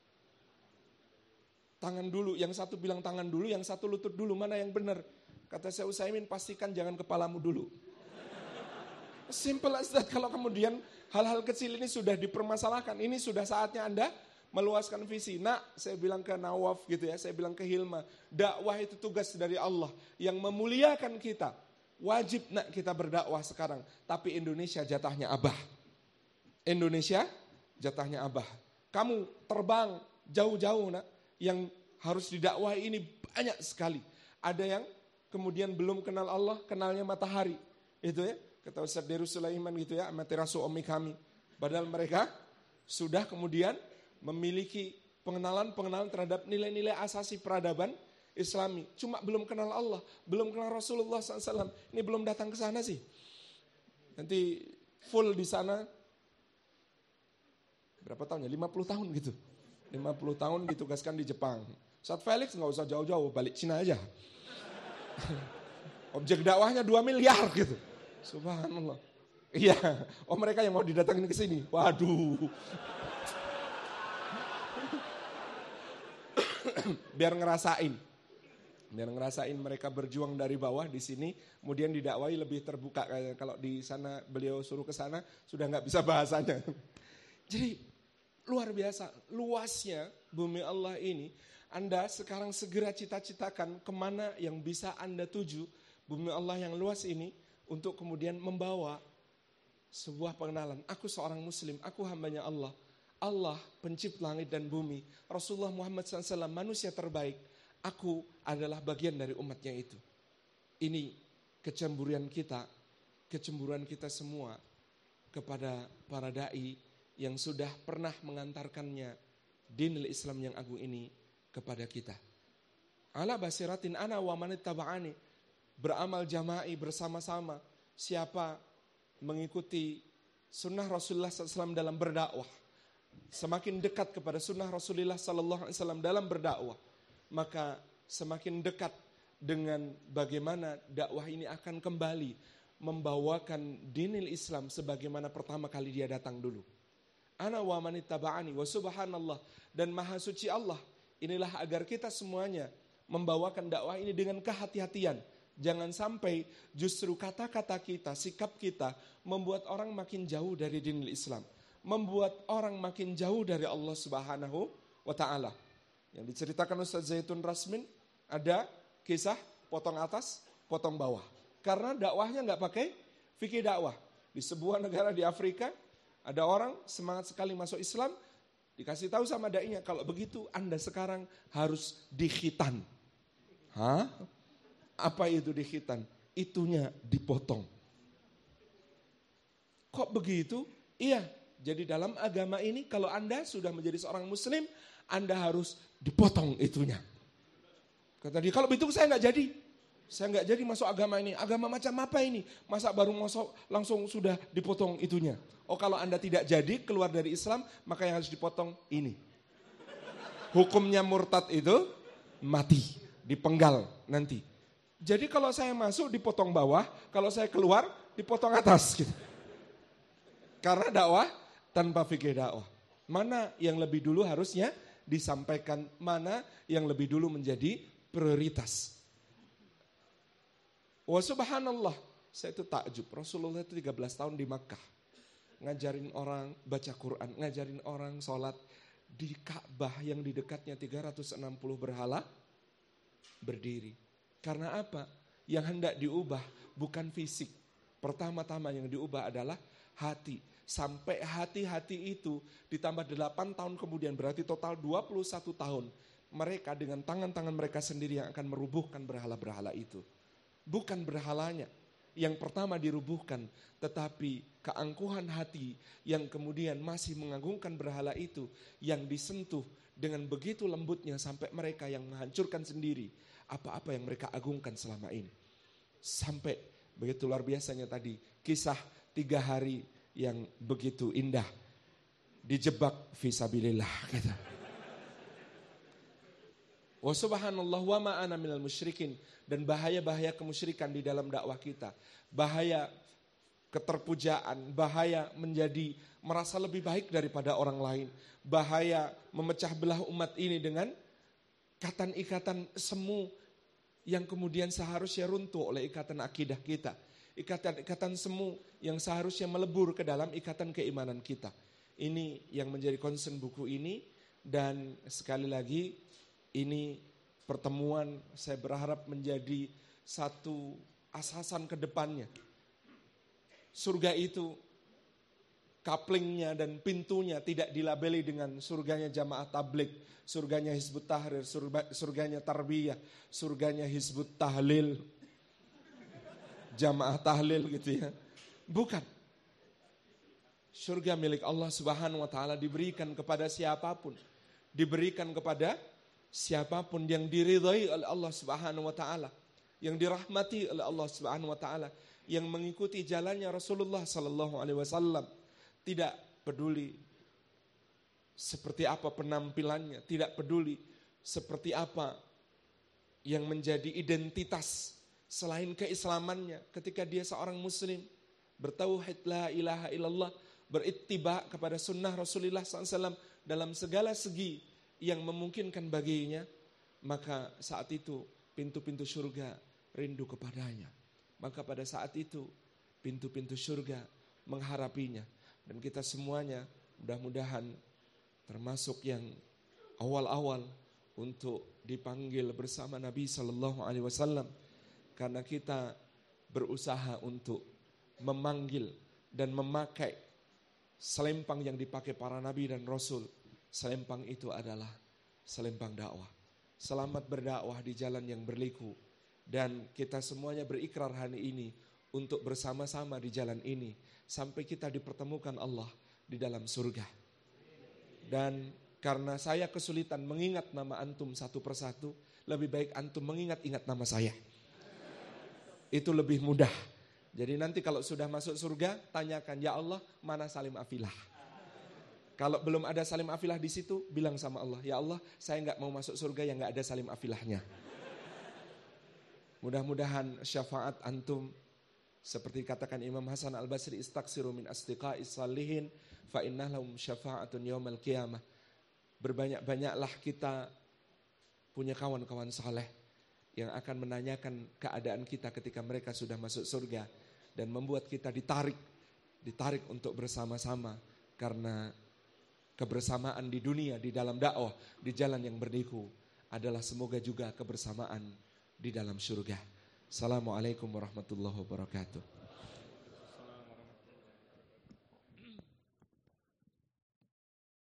tangan dulu. Yang satu bilang tangan dulu, yang satu lutut dulu. Mana yang benar? Kata Syekh Utsaimin, pastikan jangan kepalamu dulu. Simple as that. Kalau kemudian hal-hal kecil ini sudah dipermasalahkan, ini sudah saatnya Anda meluaskan visi. Nak, saya bilang ke Nawaf gitu ya, saya bilang ke Hilma, dakwah itu tugas dari Allah yang memuliakan kita. Wajib nak kita berdakwah sekarang. Tapi Indonesia jatahnya Abah. Indonesia jatahnya Abah. Kamu terbang jauh-jauh nak, yang harus didakwahi ini banyak sekali. Ada yang kemudian belum kenal Allah, kenalnya matahari. Itu ya, kata Ustadz Dery Sulaiman gitu ya, amaterasu umi kami. Padahal mereka sudah kemudian memiliki pengenalan terhadap nilai-nilai asasi peradaban Islami. Cuma belum kenal Allah, belum kenal Rasulullah SAW. Ini belum datang ke sana sih. Nanti full di sana, berapa tahun ya? 50 tahun gitu. 50 tahun ditugaskan di Jepang. Saat Felix nggak usah jauh-jauh, balik Cina aja. Objek dakwahnya 2 miliar gitu. Subhanallah. Iya, mereka yang mau didatangin ke sini. Waduh. Biar ngerasain mereka berjuang dari bawah di sini, kemudian didakwai lebih terbuka. Kalau di sana beliau suruh ke sana sudah nggak bisa bahasanya. Jadi luar biasa luasnya bumi Allah ini. Anda sekarang segera cita-citakan kemana yang bisa Anda tuju bumi Allah yang luas ini untuk kemudian membawa Sebuah pengenalan, aku seorang muslim, aku hambanya Allah. Allah pencipta langit dan bumi. Rasulullah Muhammad SAW manusia terbaik. Aku adalah bagian dari umatnya itu. Ini kecemburuan kita semua kepada para da'i yang sudah pernah mengantarkannya dinil Islam yang agung ini kepada kita. Ala basiratin ana wa man ittaba'ani, beramal jama'i bersama-sama. Siapa mengikuti sunnah Rasulullah SAW dalam berdakwah, semakin dekat kepada sunnah Rasulullah SAW dalam berdakwah, maka semakin dekat dengan bagaimana dakwah ini akan kembali membawakan dinil Islam sebagaimana pertama kali dia datang dulu. Ana wa man ittaba'ani wa subhanallah, dan maha suci Allah. Inilah agar kita semuanya membawakan dakwah ini dengan kehati-hatian. Jangan sampai justru kata-kata kita, sikap kita membuat orang makin jauh dari dinil Islam, membuat orang makin jauh dari Allah Subhanahu wa taala. Yang diceritakan Ustaz Zaitun Rasmin, ada kisah potong atas, potong bawah. Karena dakwahnya nggak pakai fikih dakwah. Di sebuah negara di Afrika, ada orang semangat sekali masuk Islam, dikasih tahu sama dai-nya, kalau begitu Anda sekarang harus dikhitan. Hah? Apa itu dikhitan? Itunya dipotong. Kok begitu? Iya, jadi dalam agama ini kalau Anda sudah menjadi seorang muslim, Anda harus dipotong itunya. Kata dia, kalau begitu saya nggak jadi. Saya nggak jadi masuk agama ini. Agama macam apa ini? Masa baru masuk langsung sudah dipotong itunya. Oh, kalau Anda tidak jadi keluar dari Islam, maka yang harus dipotong ini. Hukumnya murtad itu mati, dipenggal nanti. Jadi kalau saya masuk dipotong bawah, kalau saya keluar dipotong atas gitu. Karena dakwah tanpa fikih dakwah. Mana yang lebih dulu harusnya disampaikan, mana yang lebih dulu menjadi prioritas. Wa subhanallah, saya itu takjub. Rasulullah itu 13 tahun di Makkah. Ngajarin orang baca Quran, ngajarin orang sholat di Ka'bah yang di dekatnya 360 berhala berdiri. Karena apa? Yang hendak diubah bukan fisik. Pertama-tama yang diubah adalah hati. Sampai hati-hati itu ditambah 8 tahun kemudian, berarti total 21 tahun. Mereka dengan tangan-tangan mereka sendiri yang akan merubuhkan berhala-berhala itu. Bukan berhalanya yang pertama dirubuhkan, tetapi keangkuhan hati yang kemudian masih mengagungkan berhala itu, yang disentuh dengan begitu lembutnya sampai mereka yang menghancurkan sendiri apa-apa yang mereka agungkan selama ini. Sampai begitu luar biasanya tadi kisah 3 hari yang begitu indah, dijebak fisabilillah gitu. Wa subhanallah wa ma ana minal musyrikin, dan bahaya-bahaya kemusyrikan di dalam dakwah kita. Bahaya keterpujaan, bahaya menjadi merasa lebih baik daripada orang lain. Bahaya memecah belah umat ini dengan ikatan-ikatan semu yang kemudian seharusnya runtuh oleh ikatan akidah kita. Ikatan-ikatan semu yang seharusnya melebur ke dalam ikatan keimanan kita. Ini yang menjadi concern buku ini, dan sekali lagi ini pertemuan saya berharap menjadi satu asasan ke depannya. Surga itu couplingnya dan pintunya tidak dilabeli dengan surganya jamaah tabligh, surganya Hizbut Tahrir, surganya Tarbiyah, surganya Hizbut Tahlil, jamaah tahlil gitu ya. Bukan. Surga milik Allah Subhanahu wa taala diberikan kepada siapapun. Diberikan kepada siapapun yang diridhai oleh Allah Subhanahu wa taala, yang dirahmati oleh Allah Subhanahu wa taala, yang mengikuti jalannya Rasulullah sallallahu alaihi wasallam. Tidak peduli seperti apa penampilannya, tidak peduli seperti apa yang menjadi identitas selain keislamannya. Ketika dia seorang muslim, bertauhid la ilaha illallah, berittiba kepada sunnah Rasulullah SAW dalam segala segi yang memungkinkan baginya, maka saat itu pintu-pintu surga rindu kepadanya. Maka pada saat itu pintu-pintu surga mengharapinya. Dan kita semuanya mudah-mudahan termasuk yang awal-awal untuk dipanggil bersama Nabi Sallallahu Alaihi Wasallam, karena kita berusaha untuk memanggil dan memakai selempang yang dipakai para nabi dan rasul. Selempang itu adalah selempang dakwah. Selamat berdakwah di jalan yang berliku. Dan kita semuanya berikrar hari ini untuk bersama-sama di jalan ini sampai kita dipertemukan Allah di dalam surga. Dan karena saya kesulitan mengingat nama antum satu persatu, lebih baik antum mengingat-ingat nama saya. Itu lebih mudah. Jadi nanti kalau sudah masuk surga, tanyakan, ya Allah, mana Salim Afilah? Kalau belum ada Salim Afilah di situ, bilang sama Allah, ya Allah, saya nggak mau masuk surga yang nggak ada Salim Afilahnya. Mudah-mudahan syafaat antum seperti katakan Imam Hasan Al-Basri, istaksiru min astiqa'is salihin fa innahum syafa'atun yaumal qiyamah. Berbanyak-banyaklah kita punya kawan-kawan saleh yang akan menanyakan keadaan kita ketika mereka sudah masuk surga dan membuat kita ditarik untuk bersama-sama karena kebersamaan di dunia, di dalam dakwah, di jalan yang berliku adalah semoga juga kebersamaan di dalam surga. Assalamualaikum warahmatullahi wabarakatuh.